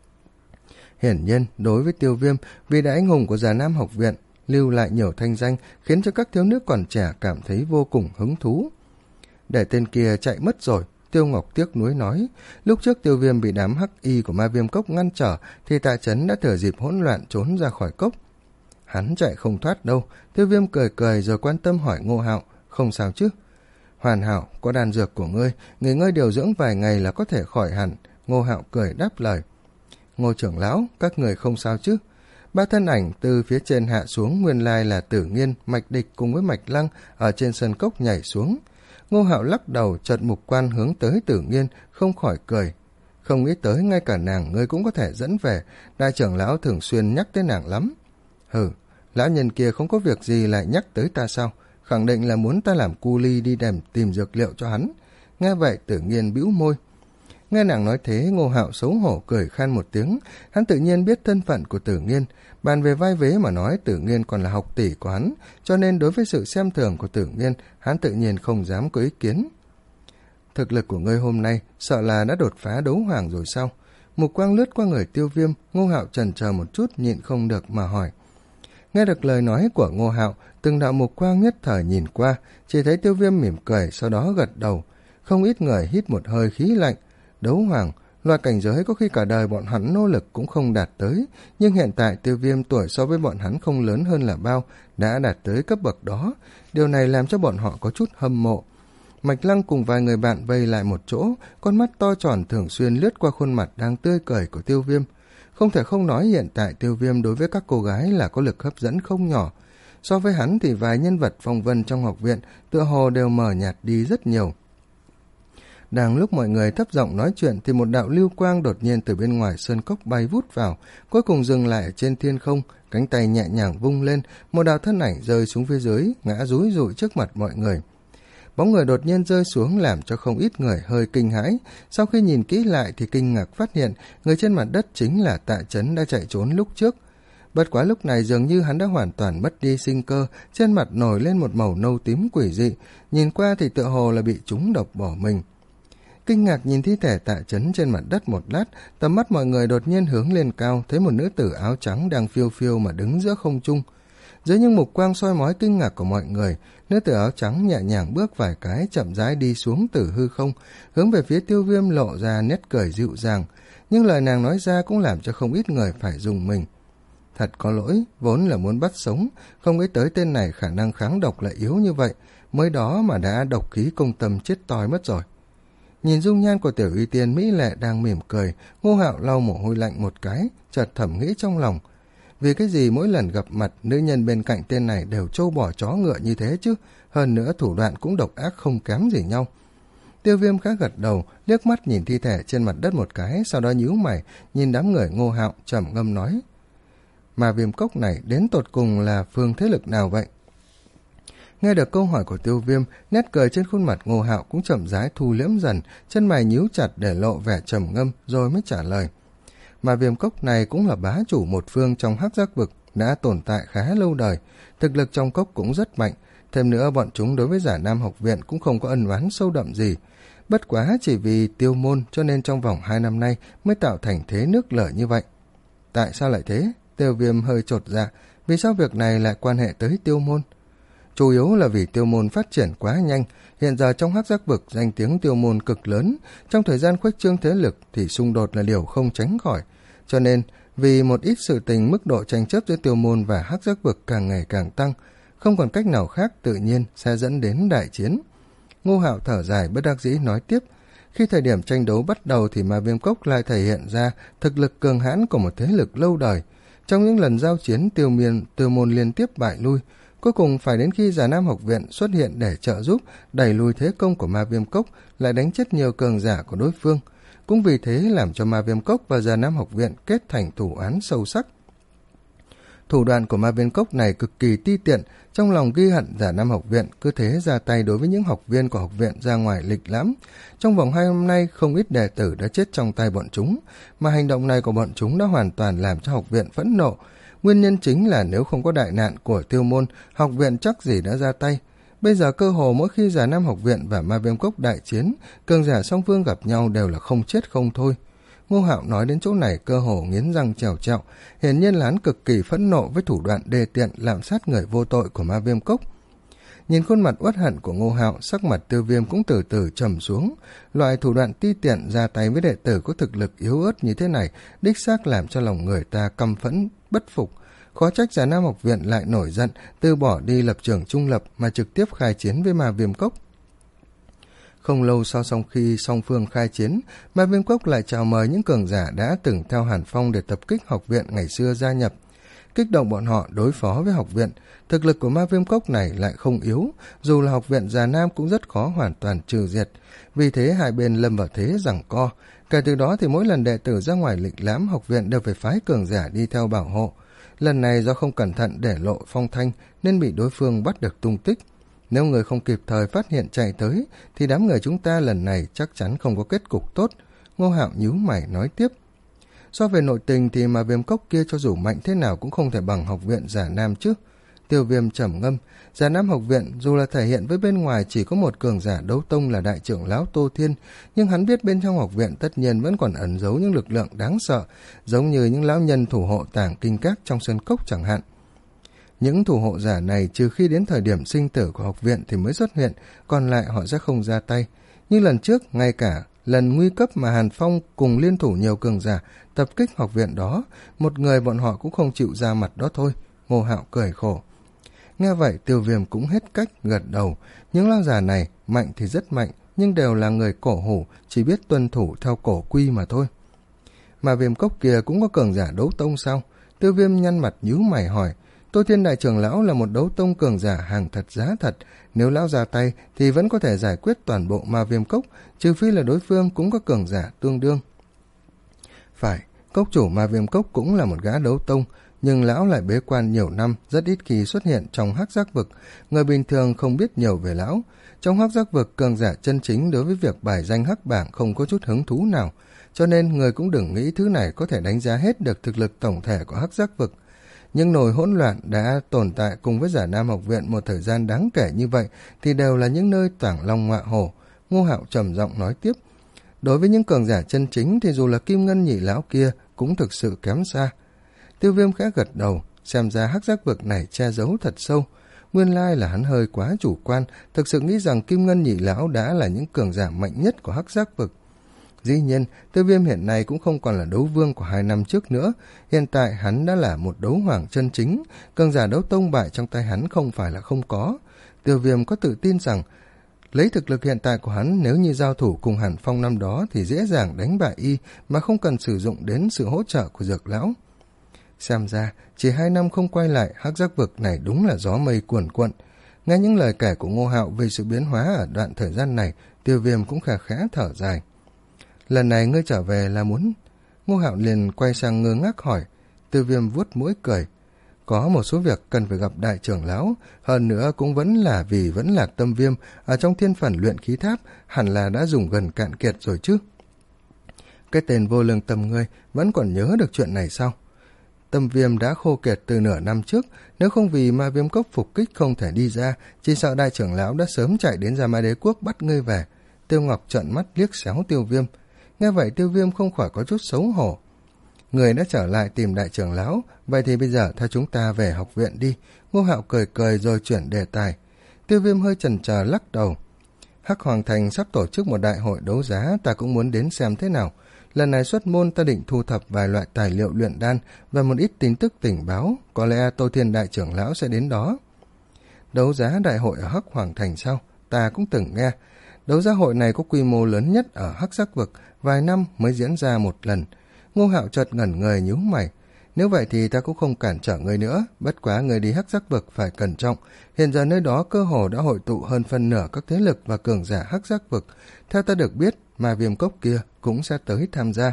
Hiển nhiên, đối với Tiêu Viêm, vì đã anh hùng của Già Nam học viện, lưu lại nhiều thanh danh, khiến cho các thiếu nữ còn trẻ cảm thấy vô cùng hứng thú. Để tên kia chạy mất rồi, Tiêu Ngọc tiếc nuối nói. Lúc trước Tiêu Viêm bị đám hắc y của Ma Viêm Cốc ngăn trở, thì Tạ Chấn đã thừa dịp hỗn loạn trốn ra khỏi cốc. Hắn chạy không thoát đâu. Tiêu Viêm cười cười rồi quan tâm hỏi Ngô Hạo, không sao chứ? Hoàn hảo, có đan dược của ngươi, nghỉ ngơi điều dưỡng vài ngày là có thể khỏi hẳn. Ngô Hạo cười đáp lời. Ngô trưởng lão, các người không sao chứ? Ba thân ảnh từ phía trên hạ xuống, nguyên lai là Tử Nghiên, Mạch Địch cùng với Mạch Lăng ở trên sân cốc nhảy xuống. Ngô Hạo lắc đầu, chợt mục quan hướng tới Tử Nghiên, không khỏi cười. Không nghĩ tới ngay cả nàng ngươi cũng có thể dẫn về, đại trưởng lão thường xuyên nhắc tới nàng lắm. Hừ, lão nhân kia không có việc gì lại nhắc tới ta sao? Khẳng định là muốn ta làm cu ly đi đem tìm dược liệu cho hắn. Nghe vậy Tử Nghiên bĩu môi. Nghe nàng nói thế, Ngô Hạo xấu hổ cười khan một tiếng. Hắn tự nhiên biết thân phận của Tử Nghiên, bàn về vai vế mà nói Tử Nghiên còn là học tỷ của hắn, cho nên đối với sự xem thường của Tử Nghiên, hắn tự nhiên không dám có ý kiến. Thực lực của ngươi hôm nay sợ là đã đột phá đấu hoàng rồi sao? Mục quang lướt qua người Tiêu Viêm, Ngô Hạo chần chờ một chút nhịn không được mà hỏi. Nghe được lời nói của Ngô Hạo, từng đạo mục quang nhất thời nhìn qua, chỉ thấy Tiêu Viêm mỉm cười, sau đó gật đầu. Không ít người hít một hơi khí lạnh. Đấu hoàng, loại cảnh giới có khi cả đời bọn hắn nỗ lực cũng không đạt tới, nhưng hiện tại Tiêu Viêm tuổi so với bọn hắn không lớn hơn là bao, đã đạt tới cấp bậc đó. Điều này làm cho bọn họ có chút hâm mộ. Mạch Lăng cùng vài người bạn vây lại một chỗ, con mắt to tròn thường xuyên lướt qua khuôn mặt đang tươi cười của Tiêu Viêm. Không thể không nói hiện tại Tiêu Viêm đối với các cô gái là có lực hấp dẫn không nhỏ. So với hắn thì vài nhân vật phong vân trong học viện tựa hồ đều mờ nhạt đi rất nhiều. Đang lúc mọi người thấp giọng nói chuyện thì một đạo lưu quang đột nhiên từ bên ngoài sơn cốc bay vút vào, cuối cùng dừng lại ở trên thiên không, cánh tay nhẹ nhàng vung lên, một đạo thân ảnh rơi xuống phía dưới, ngã rúi rụi trước mặt mọi người. Bóng người đột nhiên rơi xuống làm cho không ít người hơi kinh hãi, sau khi nhìn kỹ lại thì kinh ngạc phát hiện người trên mặt đất chính là Tạ Chấn đã chạy trốn lúc trước. Bất quá lúc này dường như hắn đã hoàn toàn mất đi sinh cơ, trên mặt nổi lên một màu nâu tím quỷ dị, nhìn qua thì tựa hồ là bị trúng độc bỏ mình. Kinh ngạc nhìn thi thể Tạ Chấn trên mặt đất một lát, tầm mắt mọi người đột nhiên hướng lên cao, thấy một nữ tử áo trắng đang phiêu phiêu mà đứng giữa không trung. Dưới những mục quang soi mói kinh ngạc của mọi người, nữ tử áo trắng nhẹ nhàng bước vài cái chậm rãi đi xuống từ hư không, hướng về phía Tiêu Viêm lộ ra nét cười dịu dàng, nhưng lời nàng nói ra cũng làm cho không ít người phải rùng mình. Thật có lỗi, vốn là muốn bắt sống, không nghĩ tới tên này khả năng kháng độc lại yếu như vậy, mới đó mà đã độc khí công tâm chết toi mất rồi. Nhìn dung nhan của Tiểu Y Tiên mỹ lệ đang mỉm cười, Ngô Hạo lau mồ hôi lạnh một cái, chợt thầm nghĩ trong lòng. Vì cái gì mỗi lần gặp mặt, nữ nhân bên cạnh tên này đều trâu bò chó ngựa như thế chứ, hơn nữa thủ đoạn cũng độc ác không kém gì nhau. Tiêu Viêm khá gật đầu, liếc mắt nhìn thi thể trên mặt đất một cái, sau đó nhíu mày, nhìn đám người Ngô Hạo, trầm ngâm nói. Mà viêm cốc này đến tột cùng là phương thế lực nào vậy? Nghe được câu hỏi của Tiêu Viêm, nét cười trên khuôn mặt Ngô Hạo cũng chậm rãi thu liễm dần, chân mày nhíu chặt để lộ vẻ trầm ngâm rồi mới trả lời. Mà viêm cốc này cũng là bá chủ một phương trong hắc giác vực, đã tồn tại khá lâu đời, thực lực trong cốc cũng rất mạnh, thêm nữa bọn chúng đối với Giả Nam học viện cũng không có ân oán sâu đậm gì. Bất quá chỉ vì tiêu môn cho nên trong vòng hai năm nay mới tạo thành thế nước lở như vậy. Tại sao lại thế? Tiêu Viêm hơi chột dạ, vì sao việc này lại quan hệ tới tiêu môn? Chủ yếu là vì tiêu môn phát triển quá nhanh, hiện giờ trong hắc giác vực danh tiếng tiêu môn cực lớn, trong thời gian khuếch trương thế lực thì xung đột là điều không tránh khỏi, cho nên vì một ít sự tình mức độ tranh chấp giữa tiêu môn và hắc giác vực càng ngày càng tăng, không còn cách nào khác tự nhiên sẽ dẫn đến đại chiến. Ngô Hạo thở dài bất đắc dĩ nói tiếp, khi thời điểm tranh đấu bắt đầu thì Ma Viêm Cốc lại thể hiện ra thực lực cường hãn của một thế lực lâu đời. Trong những lần giao chiến tiêu miên, tiêu môn liên tiếp bại lui, cuối cùng phải đến khi Giả Nam học viện xuất hiện để trợ giúp đẩy lùi thế công của Ma Viêm Cốc, lại đánh chết nhiều cường giả của đối phương. Cũng vì thế làm cho Ma Viêm Cốc và Giả Nam học viện kết thành thủ án sâu sắc. Thủ đoạn của Ma Viêm Cốc này cực kỳ ti tiện, trong lòng ghi hận Giả Nam học viện cứ thế ra tay đối với những học viên của học viện ra ngoài lịch lãm. Trong vòng hai năm nay không ít đệ tử đã chết trong tay bọn chúng, mà hành động này của bọn chúng đã hoàn toàn làm cho học viện phẫn nộ. Nguyên nhân chính là nếu không có đại nạn của tiêu môn, học viện chắc gì đã ra tay. Bây giờ cơ hồ mỗi khi Giả Nam học viện và Ma Viêm Cốc đại chiến, cường giả song phương gặp nhau đều là không chết không thôi. Ngô Hạo nói đến chỗ này cơ hồ nghiến răng trèo trẹo, hiển nhiên là hắn cực kỳ phẫn nộ với thủ đoạn đê tiện lạm sát người vô tội của Ma Viêm Cốc. Nhìn khuôn mặt uất hận của Ngô Hạo, sắc mặt Tiêu Viêm cũng từ từ trầm xuống. Loại thủ đoạn ti tiện ra tay với đệ tử có thực lực yếu ớt như thế này, đích xác làm cho lòng người ta căm phẫn, bất phục. Khó trách Giả Nam học viện lại nổi giận, từ bỏ đi lập trường trung lập mà trực tiếp khai chiến với Ma Viêm Cốc. Không lâu sau sau khi song phương khai chiến, Ma Viêm Cốc lại chào mời những cường giả đã từng theo Hàn Phong để tập kích học viện ngày xưa gia nhập, kích động bọn họ đối phó với học viện. Thực lực của Ma Viêm Cốc này lại không yếu, dù là học viện Già Nam cũng rất khó hoàn toàn trừ diệt. Vì thế hai bên lâm vào thế giằng co. Kể từ đó thì mỗi lần đệ tử ra ngoài lịch lãm, học viện đều phải phái cường giả đi theo bảo hộ. Lần này do không cẩn thận để lộ phong thanh nên bị đối phương bắt được tung tích. Nếu người không kịp thời phát hiện chạy tới thì đám người chúng ta lần này chắc chắn không có kết cục tốt. Ngô Hạo nhíu mày nói tiếp. So về nội tình thì mà Viêm Cốc kia cho dù mạnh thế nào cũng không thể bằng học viện Giả Nam chứ. Tiêu Viêm trầm ngâm, Già Nam học viện dù là thể hiện với bên ngoài chỉ có một cường giả đấu tông là đại trưởng lão Tô Thiên, nhưng hắn biết bên trong học viện tất nhiên vẫn còn ẩn giấu những lực lượng đáng sợ, giống như những lão nhân thủ hộ tàng kinh các trong sơn cốc chẳng hạn. Những thủ hộ giả này trừ khi đến thời điểm sinh tử của học viện thì mới xuất hiện, còn lại họ sẽ không ra tay. Như lần trước, ngay cả lần nguy cấp mà Hàn Phong cùng liên thủ nhiều cường giả tập kích học viện đó, một người bọn họ cũng không chịu ra mặt đó thôi. Ngô Hạo cười khổ. Nghe vậy Tiêu Viêm cũng hết cách gật đầu. Những lão già này mạnh thì rất mạnh, nhưng đều là người cổ hủ, chỉ biết tuân thủ theo cổ quy mà thôi. Mà Viêm Cốc kia cũng có cường giả đấu tông sao? Tiêu Viêm nhăn mặt nhíu mày hỏi. Tô Thiên đại trưởng lão là một đấu tông cường giả hàng thật giá thật, nếu lão ra tay thì vẫn có thể giải quyết toàn bộ Ma Viêm Cốc, trừ phi là đối phương cũng có cường giả tương đương. Phải, cốc chủ Ma Viêm Cốc cũng là một gã đấu tông, nhưng lão lại bế quan nhiều năm, rất ít khi xuất hiện trong hắc giác vực, người bình thường không biết nhiều về lão. Trong hắc giác vực, cường giả chân chính đối với việc bài danh hắc bảng không có chút hứng thú nào, cho nên người cũng đừng nghĩ thứ này có thể đánh giá hết được thực lực tổng thể của hắc giác vực. Nhưng nồi hỗn loạn đã tồn tại cùng với Già Nam học viện một thời gian đáng kể như vậy thì đều là những nơi tảng long ngọa hổ. Ngô Hạo trầm giọng nói tiếp. Đối với những cường giả chân chính thì dù là Kim Ngân nhị lão kia cũng thực sự kém xa. Tiêu Viêm khẽ gật đầu, xem ra hắc giác vực này che giấu thật sâu. Nguyên lai là hắn hơi quá chủ quan, thực sự nghĩ rằng Kim Ngân nhị lão đã là những cường giả mạnh nhất của hắc giác vực. Dĩ nhiên, Tiêu Viêm hiện nay cũng không còn là đấu vương của hai năm trước nữa. Hiện tại hắn đã là một đấu hoàng chân chính, cường giả đấu tông bại trong tay hắn không phải là không có. Tiêu Viêm có tự tin rằng, lấy thực lực hiện tại của hắn, nếu như giao thủ cùng Hàn Phong năm đó thì dễ dàng đánh bại y mà không cần sử dụng đến sự hỗ trợ của dược lão. Xem ra, chỉ hai năm không quay lại, hắc giác vực này đúng là gió mây cuồn cuộn. Nghe những lời kể của Ngô Hạo về sự biến hóa ở đoạn thời gian này, Tiêu Viêm cũng khá khá thở dài. Lần này ngươi trở về là muốn... Ngô Hạo liền quay sang ngơ ngác hỏi. Tiêu Viêm vuốt mũi cười. Có một số việc cần phải gặp đại trưởng lão, hơn nữa cũng vẫn là vì vẫn Lạc Tâm Viêm ở trong thiên phần luyện khí tháp, hẳn là đã dùng gần cạn kiệt rồi chứ. Cái tên vô lương tâm ngươi vẫn còn nhớ được chuyện này sao? Tâm Viêm đã khô kiệt từ nửa năm trước, nếu không vì Ma Viêm Cốc phục kích không thể đi ra, chỉ sợ đại trưởng lão đã sớm chạy đến Gia Ma Đế Quốc bắt ngươi về. Tiêu Ngọc trợn mắt liếc xéo Tiêu Viêm. Nghe vậy Tiêu Viêm không khỏi có chút xấu hổ. Người đã trở lại tìm đại trưởng lão, vậy thì bây giờ theo chúng ta về học viện đi. Ngô Hạo cười cười rồi chuyển đề tài. Tiêu Viêm hơi chần chờ lắc đầu. Hắc Hoàng Thành sắp tổ chức một đại hội đấu giá, ta cũng muốn đến xem thế nào. Lần này xuất môn ta định thu thập vài loại tài liệu luyện đan và một ít tin tức tình báo, có lẽ Tô Thiên đại trưởng lão sẽ đến đó. Đấu giá đại hội ở Hắc Hoàng Thành sao? Ta cũng từng nghe. Đấu giá hội này có quy mô lớn nhất ở hắc giác vực, vài năm mới diễn ra một lần. Ngô Hạo chợt ngẩn người nhíu mày. Nếu vậy thì ta cũng không cản trở người nữa, bất quá người đi hắc giác vực phải cẩn trọng. Hiện giờ nơi đó cơ hồ đã hội tụ hơn phân nửa các thế lực và cường giả hắc giác vực. Theo ta được biết, Ma Viêm Cốc kia cũng sẽ tới tham gia.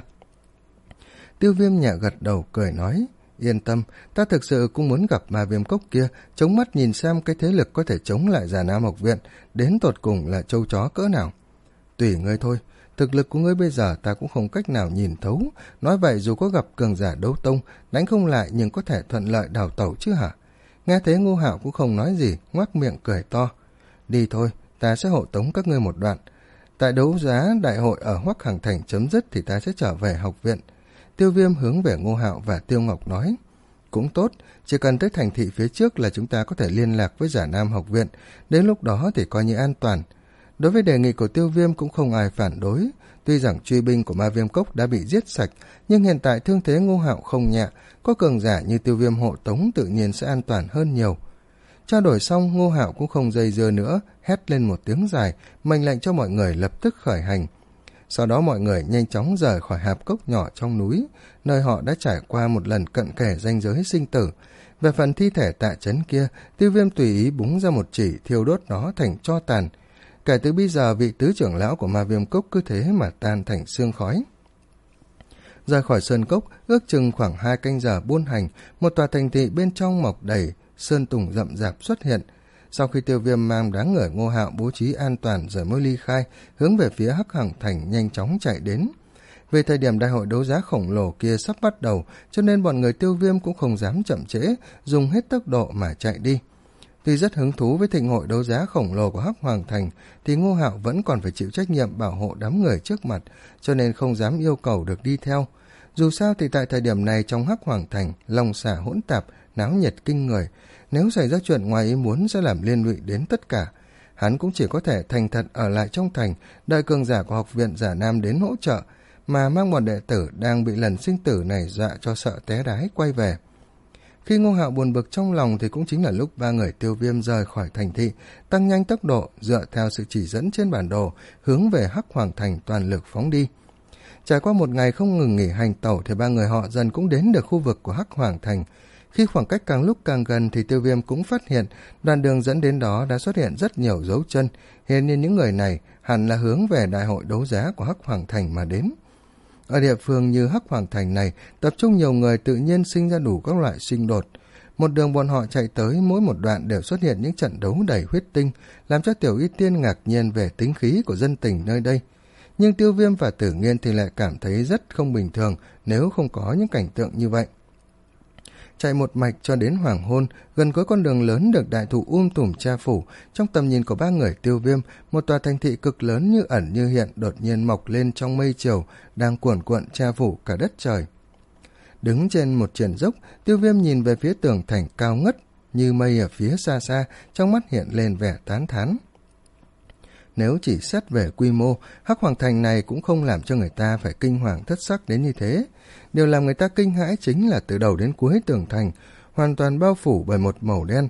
Tiêu Viêm nhẹ gật đầu cười nói. Yên tâm, ta thực sự cũng muốn gặp Ma Viêm Cốc kia, chống mắt nhìn xem cái thế lực có thể chống lại Già Nam học viện, đến tột cùng là trâu chó cỡ nào. Tùy ngươi thôi, thực lực của ngươi bây giờ ta cũng không cách nào nhìn thấu, nói vậy dù có gặp cường giả đấu tông, đánh không lại nhưng có thể thuận lợi đào tẩu chứ hả? Nghe thế Ngô Hạo cũng không nói gì, ngoác miệng cười to. Đi thôi, ta sẽ hộ tống các ngươi một đoạn. Tại đấu giá đại hội ở Hoắc Hằng Thành chấm dứt thì ta sẽ trở về học viện. Tiêu Viêm hướng về Ngô Hạo và Tiêu Ngọc nói. Cũng tốt, chỉ cần tới thành thị phía trước là chúng ta có thể liên lạc với Già Nam học viện, đến lúc đó thì coi như an toàn. Đối với đề nghị của Tiêu Viêm cũng không ai phản đối, tuy rằng truy binh của Ma Viêm Cốc đã bị giết sạch, nhưng hiện tại thương thế Ngô Hạo không nhẹ, có cường giả như Tiêu Viêm hộ tống tự nhiên sẽ an toàn hơn nhiều. Trao đổi xong, Ngô Hạo cũng không dây dưa nữa, hét lên một tiếng dài, mệnh lệnh cho mọi người lập tức khởi hành. Sau đó mọi người nhanh chóng rời khỏi hạp cốc nhỏ trong núi, nơi họ đã trải qua một lần cận kề ranh giới sinh tử. Về phần thi thể Tạ Chấn kia, Tiêu Viêm tùy ý búng ra một chỉ thiêu đốt nó thành tro tàn. Kể từ bây giờ, vị tứ trưởng lão của Ma Viêm Cốc cứ thế mà tan thành xương khói. Rời khỏi sơn cốc, ước chừng khoảng hai canh giờ buôn hành, một tòa thành thị bên trong mọc đầy sơn tùng rậm rạp xuất hiện. Sau khi Tiêu Viêm mang đám người Ngô Hạo bố trí an toàn rồi mới ly khai, hướng về phía Hắc Hằng Thành nhanh chóng chạy đến. Vì thời điểm đại hội đấu giá khổng lồ kia sắp bắt đầu, cho nên bọn người Tiêu Viêm cũng không dám chậm trễ, dùng hết tốc độ mà chạy đi. Tuy rất hứng thú với thịnh hội đấu giá khổng lồ của Hắc Hoàng Thành, thì Ngô Hạo vẫn còn phải chịu trách nhiệm bảo hộ đám người trước mặt, cho nên không dám yêu cầu được đi theo. Dù sao thì tại thời điểm này trong Hắc Hoàng Thành, lòng xả hỗn tạp, náo nhiệt kinh người, nếu xảy ra chuyện ngoài ý muốn sẽ làm liên lụy đến tất cả. Hắn cũng chỉ có thể thành thật ở lại trong thành, đợi cường giả của học viện Giả Nam đến hỗ trợ, mà mang bọn đệ tử đang bị lần sinh tử này dọa cho sợ té đái quay về. Khi Ngô Hạo buồn bực trong lòng thì cũng chính là lúc ba người Tiêu Viêm rời khỏi thành thị, tăng nhanh tốc độ, dựa theo sự chỉ dẫn trên bản đồ, hướng về Hắc Hoàng Thành toàn lực phóng đi. Trải qua một ngày không ngừng nghỉ hành tẩu thì ba người họ dần cũng đến được khu vực của Hắc Hoàng Thành. Khi khoảng cách càng lúc càng gần thì Tiêu Viêm cũng phát hiện đoạn đường dẫn đến đó đã xuất hiện rất nhiều dấu chân, hiển nhiên những người này hẳn là hướng về đại hội đấu giá của Hắc Hoàng Thành mà đến. Ở địa phương như Hắc Hoàng Thành này, tập trung nhiều người tự nhiên sinh ra đủ các loại xung đột. Một đường bọn họ chạy tới, mỗi một đoạn đều xuất hiện những trận đấu đầy huyết tinh, làm cho Tiểu Y Tiên ngạc nhiên về tính khí của dân tình nơi đây. Nhưng Tiêu Viêm và Tử Nghiên thì lại cảm thấy rất không bình thường nếu không có những cảnh tượng như vậy. Chạy một mạch cho đến hoàng hôn, gần cuối con đường lớn được đại thụ um tùm che phủ, trong tầm nhìn của ba người Tiêu Viêm, một tòa thành thị cực lớn như ẩn như hiện đột nhiên mọc lên trong mây chiều, đang cuồn cuộn che phủ cả đất trời. Đứng trên một triển dốc, Tiêu Viêm nhìn về phía tường thành cao ngất như mây ở phía xa xa, trong mắt hiện lên vẻ tán thán. Nếu chỉ xét về quy mô, Hắc Hoàng Thành này cũng không làm cho người ta phải kinh hoàng thất sắc đến như thế. Điều làm người ta kinh hãi chính là từ đầu đến cuối tường thành, hoàn toàn bao phủ bởi một màu đen.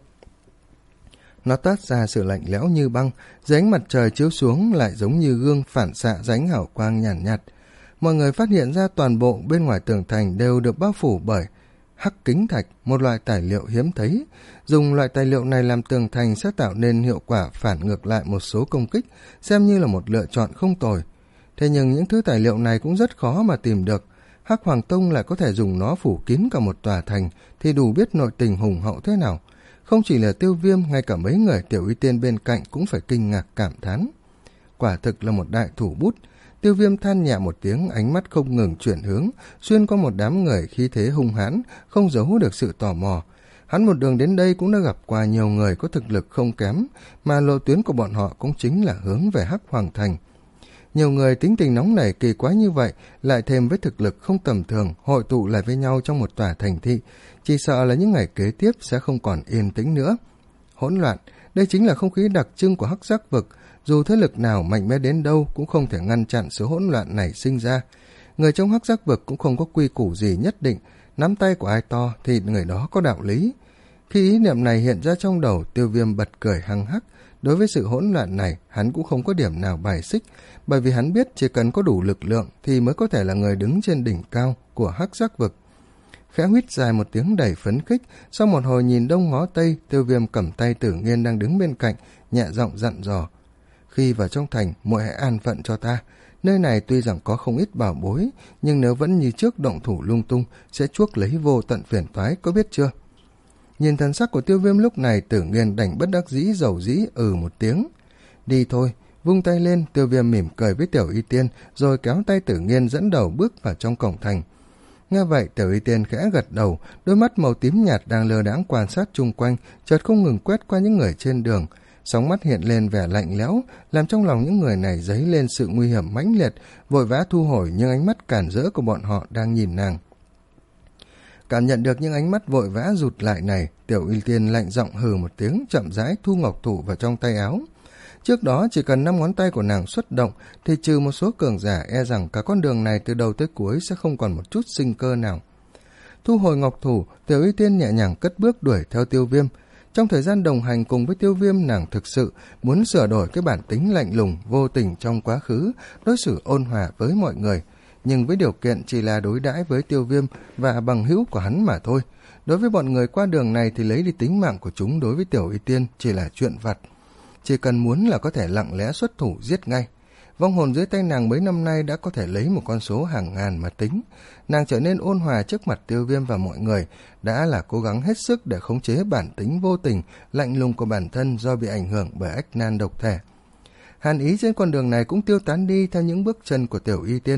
Nó toát ra sự lạnh lẽo như băng, dưới ánh mặt trời chiếu xuống lại giống như gương phản xạ ra ánh hào quang nhàn nhạt, nhạt. Mọi người phát hiện ra toàn bộ bên ngoài tường thành đều được bao phủ bởi hắc kính thạch, một loại tài liệu hiếm thấy. Dùng loại tài liệu này làm tường thành sẽ tạo nên hiệu quả phản ngược lại một số công kích, xem như là một lựa chọn không tồi. Thế nhưng những thứ tài liệu này cũng rất khó mà tìm được. Hắc Hoàng Tông lại có thể dùng nó phủ kín cả một tòa thành, thì đủ biết nội tình hùng hậu thế nào. Không chỉ là Tiêu Viêm, ngay cả mấy người Tiểu Y Tiên bên cạnh cũng phải kinh ngạc cảm thán. Quả thực là một đại thủ bút. Tiêu Viêm than nhẹ một tiếng, ánh mắt không ngừng chuyển hướng, xuyên qua một đám người khí thế hung hãn, không giấu được sự tò mò. Hắn một đường đến đây cũng đã gặp qua nhiều người có thực lực không kém, mà lộ tuyến của bọn họ cũng chính là hướng về Hắc Hoàng Thành. Nhiều người tính tình nóng nảy kỳ quái như vậy, lại thêm với thực lực không tầm thường, hội tụ lại với nhau trong một tòa thành thị, chỉ sợ là những ngày kế tiếp sẽ không còn yên tĩnh nữa. Hỗn loạn, đây chính là không khí đặc trưng của Hắc Giác Vực, dù thế lực nào mạnh mẽ đến đâu cũng không thể ngăn chặn sự hỗn loạn này sinh ra. Người trong Hắc Giác Vực cũng không có quy củ gì nhất định, nắm tay của ai to thì người đó có đạo lý. Khi ý niệm này hiện ra trong đầu, Tiêu Viêm bật cười hăng hắc. Đối với sự hỗn loạn này, hắn cũng không có điểm nào bài xích, bởi vì hắn biết chỉ cần có đủ lực lượng thì mới có thể là người đứng trên đỉnh cao của Hắc Giác Vực. Khẽ huýt dài một tiếng đầy phấn khích, sau một hồi nhìn đông ngó tây, Tiêu Viêm cầm tay Tử Nghiên đang đứng bên cạnh, nhẹ giọng dặn dò: khi vào trong thành, muội hãy an phận cho ta. Nơi này tuy rằng có không ít bảo bối, nhưng nếu vẫn như trước động thủ lung tung, sẽ chuốc lấy vô tận phiền toái, có biết chưa? Nhìn thần sắc của Tiêu Viêm lúc này, Tử Nghiên đành bất đắc dĩ dầu dĩ ừ một tiếng. Đi thôi. Vung tay lên, Tiêu Viêm mỉm cười với Tiểu Y Tiên, rồi kéo tay Tử Nghiên dẫn đầu bước vào trong cổng thành. Nghe vậy, Tiểu Y Tiên khẽ gật đầu, đôi mắt màu tím nhạt đang lơ đãng quan sát chung quanh, chợt không ngừng quét qua những người trên đường. Sóng mắt hiện lên vẻ lạnh lẽo, làm trong lòng những người này dấy lên sự nguy hiểm mãnh liệt, vội vã thu hồi những ánh mắt cản rỡ của bọn họ đang nhìn nàng. Cảm nhận được những ánh mắt vội vã rụt lại này, Tiểu Y Tiên lạnh giọng hừ một tiếng, chậm rãi thu ngọc thủ vào trong tay áo. Trước đó chỉ cần năm ngón tay của nàng xuất động thì trừ một số cường giả e rằng cả con đường này từ đầu tới cuối sẽ không còn một chút sinh cơ nào. Thu hồi ngọc thủ, Tiểu Y Tiên nhẹ nhàng cất bước đuổi theo Tiêu Viêm. Trong thời gian đồng hành cùng với Tiêu Viêm, nàng thực sự muốn sửa đổi cái bản tính lạnh lùng, vô tình trong quá khứ, đối xử ôn hòa với mọi người, nhưng với điều kiện chỉ là đối đãi với Tiêu Viêm và bằng hữu của hắn mà thôi. Đối với bọn người qua đường này thì lấy đi tính mạng của chúng đối với Tiểu Y Tiên chỉ là chuyện vặt. Chỉ cần muốn là có thể lặng lẽ xuất thủ giết ngay. Vong hồn dưới tay nàng mấy năm nay đã có thể lấy một con số hàng ngàn mà tính. Nàng trở nên ôn hòa trước mặt Tiêu Viêm và mọi người, đã là cố gắng hết sức để khống chế bản tính vô tình, lạnh lùng của bản thân do bị ảnh hưởng bởi ách nan độc thể. Hàn ý trên con đường này cũng tiêu tán đi theo những bước chân của Tiểu Y Tiên.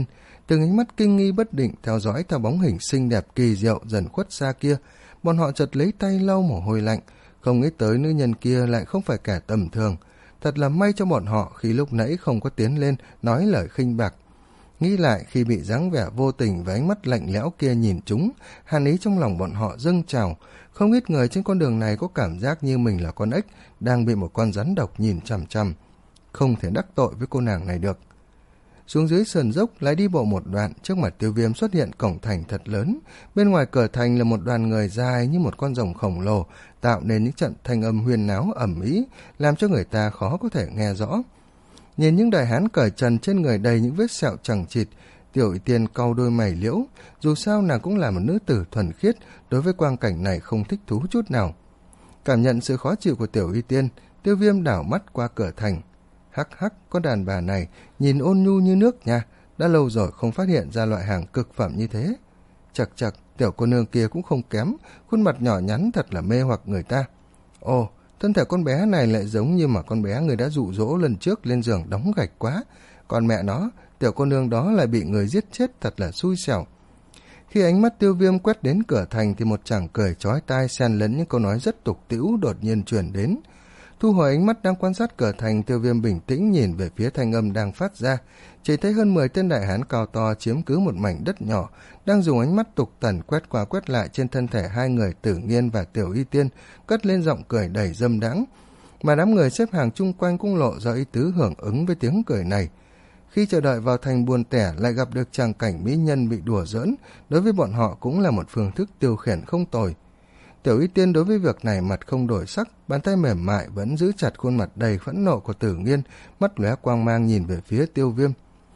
Từng ánh mắt kinh nghi bất định theo dõi theo bóng hình xinh đẹp kỳ diệu dần khuất xa kia, bọn họ chợt lấy tay lau mồ hôi lạnh, không nghĩ tới nữ nhân kia lại không phải kẻ tầm thường. Thật là may cho bọn họ khi lúc nãy không có tiến lên nói lời khinh bạc. Nghĩ lại khi bị dáng vẻ vô tình và ánh mắt lạnh lẽo kia nhìn chúng, hàn ý trong lòng bọn họ dâng trào. Không ít người trên con đường này có cảm giác như mình là con ếch đang bị một con rắn độc nhìn chằm chằm. Không thể đắc tội với cô nàng này được. Xuống dưới sườn dốc lại đi bộ một đoạn, trước mặt Tiêu Viêm xuất hiện cổng thành thật lớn. Bên ngoài cửa thành là một đoàn người dài như một con rồng khổng lồ, tạo nên những trận thanh âm huyên náo ầm ĩ, làm cho người ta khó có thể nghe rõ. Nhìn những đại hán cởi trần trên người đầy những vết sẹo chằng chịt, Tiểu Y Tiên cau đôi mày liễu. Dù sao nàng cũng là một nữ tử thuần khiết, đối với quang cảnh này không thích thú chút nào. Cảm nhận sự khó chịu của Tiểu Y Tiên, Tiêu Viêm đảo mắt qua cửa thành. Hắc hắc, con đàn bà này nhìn ôn nhu như nước nha, đã lâu rồi không phát hiện ra loại hàng cực phẩm như thế. Chật chật, tiểu cô nương kia cũng không kém, khuôn mặt nhỏ nhắn thật là mê hoặc người ta. Ồ, thân thể con bé này lại giống như mà con bé người đã dụ dỗ lần trước lên giường đóng gạch quá. Còn mẹ nó, tiểu cô nương đó lại bị người giết chết, thật là xui xẻo. Khi ánh mắt Tiêu Viêm quét đến cửa thành thì một chàng cười chói tai xen lẫn những câu nói rất tục tĩu đột nhiên truyền đến. Thu hồi ánh mắt đang quan sát cửa thành, Tiêu Viêm bình tĩnh nhìn về phía thanh âm đang phát ra. Chỉ thấy hơn mười tên đại hán cao to chiếm cứ một mảnh đất nhỏ, đang dùng ánh mắt tục tần quét qua quét lại trên thân thể hai người Tử Nghiên và Tiểu Y Tiên, cất lên giọng cười đầy dâm đãng. Mà đám người xếp hàng chung quanh cũng lộ ra ý tứ hưởng ứng với tiếng cười này. Khi chờ đợi vào thành buồn tẻ lại gặp được tràng cảnh mỹ nhân bị đùa giỡn, đối với bọn họ cũng là một phương thức tiêu khiển không tồi. Tiểu Y Tiên đối với việc này mặt không đổi sắc, bàn tay mềm mại vẫn giữ chặt khuôn mặt đầy phẫn nộ của Tử Nghiên, mắt lóe quang mang nhìn về phía Tiêu Viêm.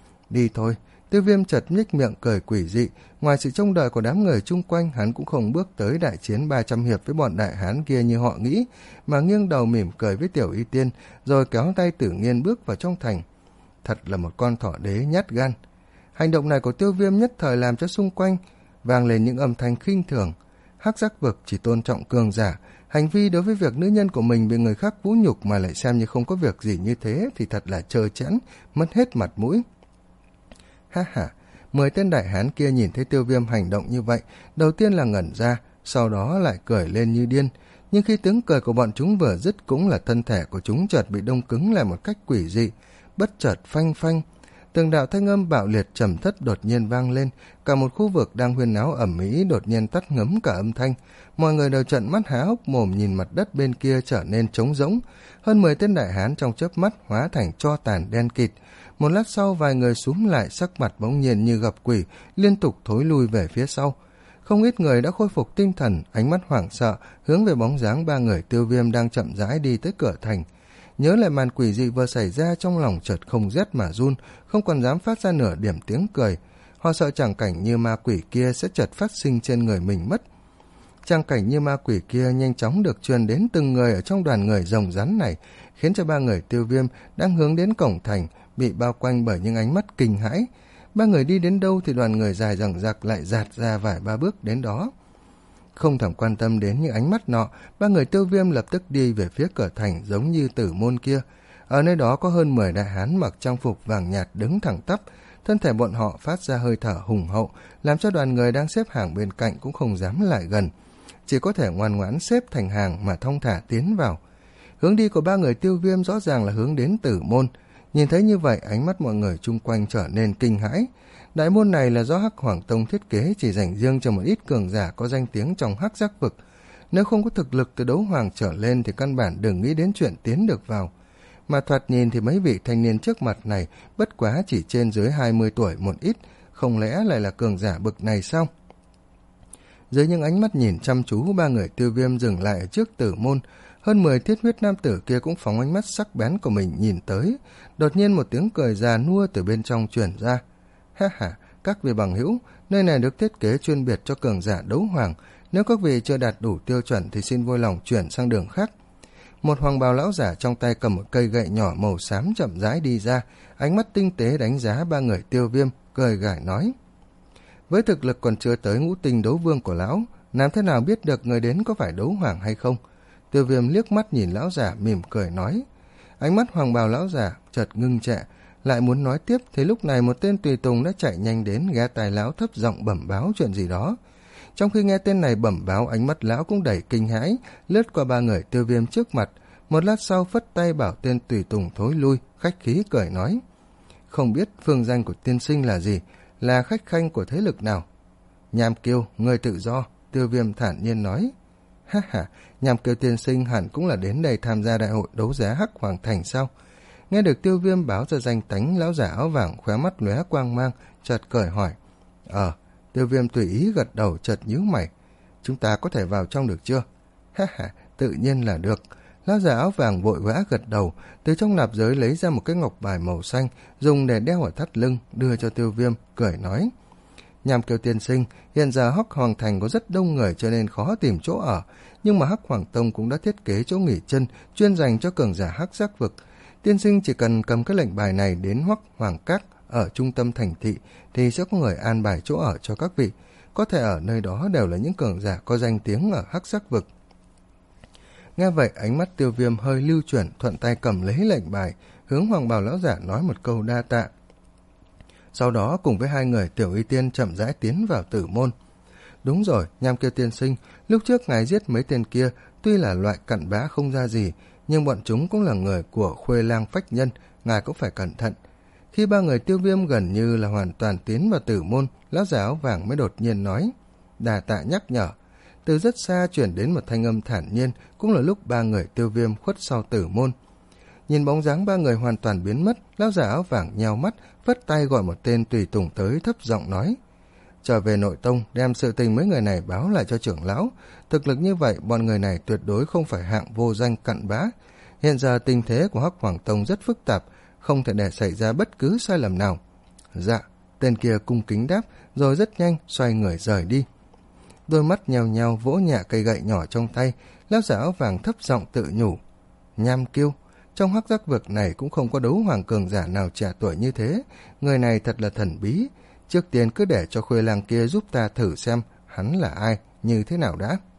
Đi thôi. Tiêu Viêm chợt nhếch miệng cười quỷ dị, ngoài sự trông đợi của đám người chung quanh, hắn cũng không bước tới đại chiến ba trăm hiệp với bọn đại hán kia như họ nghĩ, mà nghiêng đầu mỉm cười với Tiểu Y Tiên, rồi kéo tay Tử Nghiên bước vào trong thành. Thật là một con thỏ đế nhát gan. Hành động này của Tiêu Viêm nhất thời làm cho xung quanh vang lên những âm thanh khinh thường. Hắc Giác Vực chỉ tôn trọng cường giả, hành vi đối với việc nữ nhân của mình bị người khác vũ nhục mà lại xem như không có việc gì như thế thì thật là trơ trẽn, mất hết mặt mũi. Ha ha, mười tên đại hán kia nhìn thấy Tiêu Viêm hành động như vậy, đầu tiên là ngẩn ra, sau đó lại cười lên như điên. Nhưng khi tiếng cười của bọn chúng vừa dứt, cũng là thân thể của chúng chợt bị đông cứng lại một cách quỷ dị, bất chợt phanh phanh. Từng đạo thanh âm bạo liệt trầm thất đột nhiên vang lên, cả một khu vực đang huyên náo ầm ĩ đột nhiên tắt ngấm cả âm thanh. Mọi người đều trợn mắt há hốc mồm nhìn mặt đất bên kia trở nên trống rỗng. Hơn mười tên đại hán trong chớp mắt hóa thành tro tàn đen kịt. Một lát sau vài người xúm lại, sắc mặt bỗng nhiên như gặp quỷ, liên tục thối lui về phía sau. Không ít người đã khôi phục tinh thần, ánh mắt hoảng sợ hướng về bóng dáng ba người Tiêu Viêm đang chậm rãi đi tới cửa thành. Nhớ lại màn quỷ dị vừa xảy ra, trong lòng chợt không rét mà run, không còn dám phát ra nửa điểm tiếng cười. Họ sợ tràng cảnh như ma quỷ kia sẽ chợt phát sinh trên người mình mất. Tràng cảnh như ma quỷ kia nhanh chóng được truyền đến từng người ở trong đoàn người rồng rắn này, khiến cho ba người Tiêu Viêm đang hướng đến cổng thành bị bao quanh bởi những ánh mắt kinh hãi. Ba người đi đến đâu thì đoàn người dài dằng dặc lại dạt ra vài ba bước đến đó. Không thèm quan tâm đến những ánh mắt nọ, ba người Tiêu Viêm lập tức đi về phía cửa thành giống như Tử Môn kia. Ở nơi đó có hơn mười đại hán mặc trang phục vàng nhạt đứng thẳng tắp, thân thể bọn họ phát ra hơi thở hùng hậu, làm cho đoàn người đang xếp hàng bên cạnh cũng không dám lại gần, chỉ có thể ngoan ngoãn xếp thành hàng mà thong thả tiến vào. Hướng đi của ba người Tiêu Viêm rõ ràng là hướng đến Tử Môn. Nhìn thấy như vậy, ánh mắt mọi người chung quanh trở nên kinh hãi. Đại môn này là do Hắc Hoàng Tông thiết kế, chỉ dành riêng cho một ít cường giả có danh tiếng trong Hắc Giác Vực. Nếu không có thực lực từ đấu hoàng trở lên thì căn bản đừng nghĩ đến chuyện tiến được vào. Mà thoạt nhìn thì mấy vị thanh niên trước mặt này bất quá chỉ trên dưới hai mươi tuổi một ít, không lẽ lại là cường giả bực này sao? Dưới những ánh mắt nhìn chăm chú, ba người Tiêu Viêm dừng lại ở trước Tử Môn. Hơn mười thiết huyết nam tử kia cũng phóng ánh mắt sắc bén của mình nhìn tới. Đột nhiên một tiếng cười già nua từ bên trong truyền ra. Ha ha, các vị bằng hữu, nơi này được thiết kế chuyên biệt cho cường giả đấu hoàng. Nếu các vị chưa đạt đủ tiêu chuẩn thì xin vui lòng chuyển sang đường khác. Một hoàng bào lão giả trong tay cầm một cây gậy nhỏ màu xám chậm rãi đi ra, ánh mắt tinh tế đánh giá ba người Tiêu Viêm, cười gải nói. Với thực lực còn chưa tới ngũ tinh đấu vương của lão, làm thế nào biết được người đến có phải đấu hoàng hay không? Tiêu Viêm liếc mắt nhìn lão giả mỉm cười nói. Ánh mắt hoàng bào lão giả chợt ngưng trệ, Lại muốn nói tiếp thì lúc này một tên tùy tùng đã chạy nhanh đến, ghé tai lão thấp giọng bẩm báo chuyện gì đó. Trong khi nghe tên này bẩm báo, ánh mắt lão cũng đầy kinh hãi, lướt qua ba người Tiêu Viêm trước mặt, một lát sau phất tay bảo tên tùy tùng thối lui, khách khí cười nói: không biết phương danh của tiên sinh là gì, là khách khanh của thế lực nào? Nham Kiêu, người tự do. Tiêu Viêm thản nhiên nói. Ha ha, Nham Kiêu tiên sinh hẳn cũng là đến đây tham gia đại hội đấu giá Hắc Hoàng Thành sao? Nghe được Tiêu Viêm báo ra danh tánh, lão giả áo vàng khóe mắt lóe quang mang, chợt cười hỏi. Ờ, Tiêu Viêm tùy ý gật đầu, chợt nhíu mày. Chúng ta có thể vào trong được chưa? Ha ha, tự nhiên là được. Lão giả áo vàng vội vã gật đầu, từ trong nạp giới lấy ra một cái ngọc bài màu xanh, dùng để đeo ở thắt lưng, đưa cho Tiêu Viêm, cười nói. Nham Kiêu tiên sinh, hiện giờ Hắc Hoàng Thành có rất đông người cho nên khó tìm chỗ ở, nhưng mà Hắc Hoàng Tông cũng đã thiết kế chỗ nghỉ chân chuyên dành cho cường giả Hắc Giác Vực. Tiên sinh chỉ cần cầm cái lệnh bài này đến Hoắc Hoàng Các ở trung tâm thành thị thì sẽ có người an bài chỗ ở cho các vị, có thể ở nơi đó đều là những cường giả có danh tiếng ở Hắc Giác Vực. Nghe vậy, ánh mắt Tiêu Viêm hơi lưu chuyển, thuận tay cầm lấy lệnh bài, hướng Hoàng Bào lão giả nói một câu đa tạ. Sau đó cùng với hai người Tiểu Y Tiên chậm rãi tiến vào tử môn. Đúng rồi, Nham Kiêu tiên sinh, lúc trước ngài giết mấy tên kia, tuy là loại cặn bã không ra gì, nhưng bọn chúng cũng là người của Khuê Lang Phách Nhân, ngài cũng phải cẩn thận. Khi ba người Tiêu Viêm gần như là hoàn toàn tiến vào tử môn, lão giả áo vàng mới đột nhiên nói. Đà tạ nhắc nhở. Từ rất xa chuyển đến một thanh âm thản nhiên, cũng là lúc ba người Tiêu Viêm khuất sau tử môn. Nhìn bóng dáng ba người hoàn toàn biến mất, lão giả áo vàng nheo mắt, phất tay gọi một tên tùy tùng tới, thấp giọng nói. Trở về nội tông, đem sự tình mấy người này báo lại cho trưởng lão. Thực lực như vậy, bọn người này tuyệt đối không phải hạng vô danh cặn bã. Hiện giờ tình thế của Hắc Hoàng Tông rất phức tạp, không thể để xảy ra bất cứ sai lầm nào. Dạ, tên kia cung kính đáp, rồi rất nhanh xoay người rời đi. Đôi mắt nheo nheo vỗ nhẹ cây gậy nhỏ trong tay, lão giả áo vàng thấp giọng tự nhủ. Nham Kiêu, trong Hắc Giác Vực này cũng không có đấu hoàng cường giả nào trẻ tuổi như thế, người này thật là thần bí. Trước tiên cứ để cho Khuê Lang kia giúp ta thử xem hắn là ai, như thế nào đã.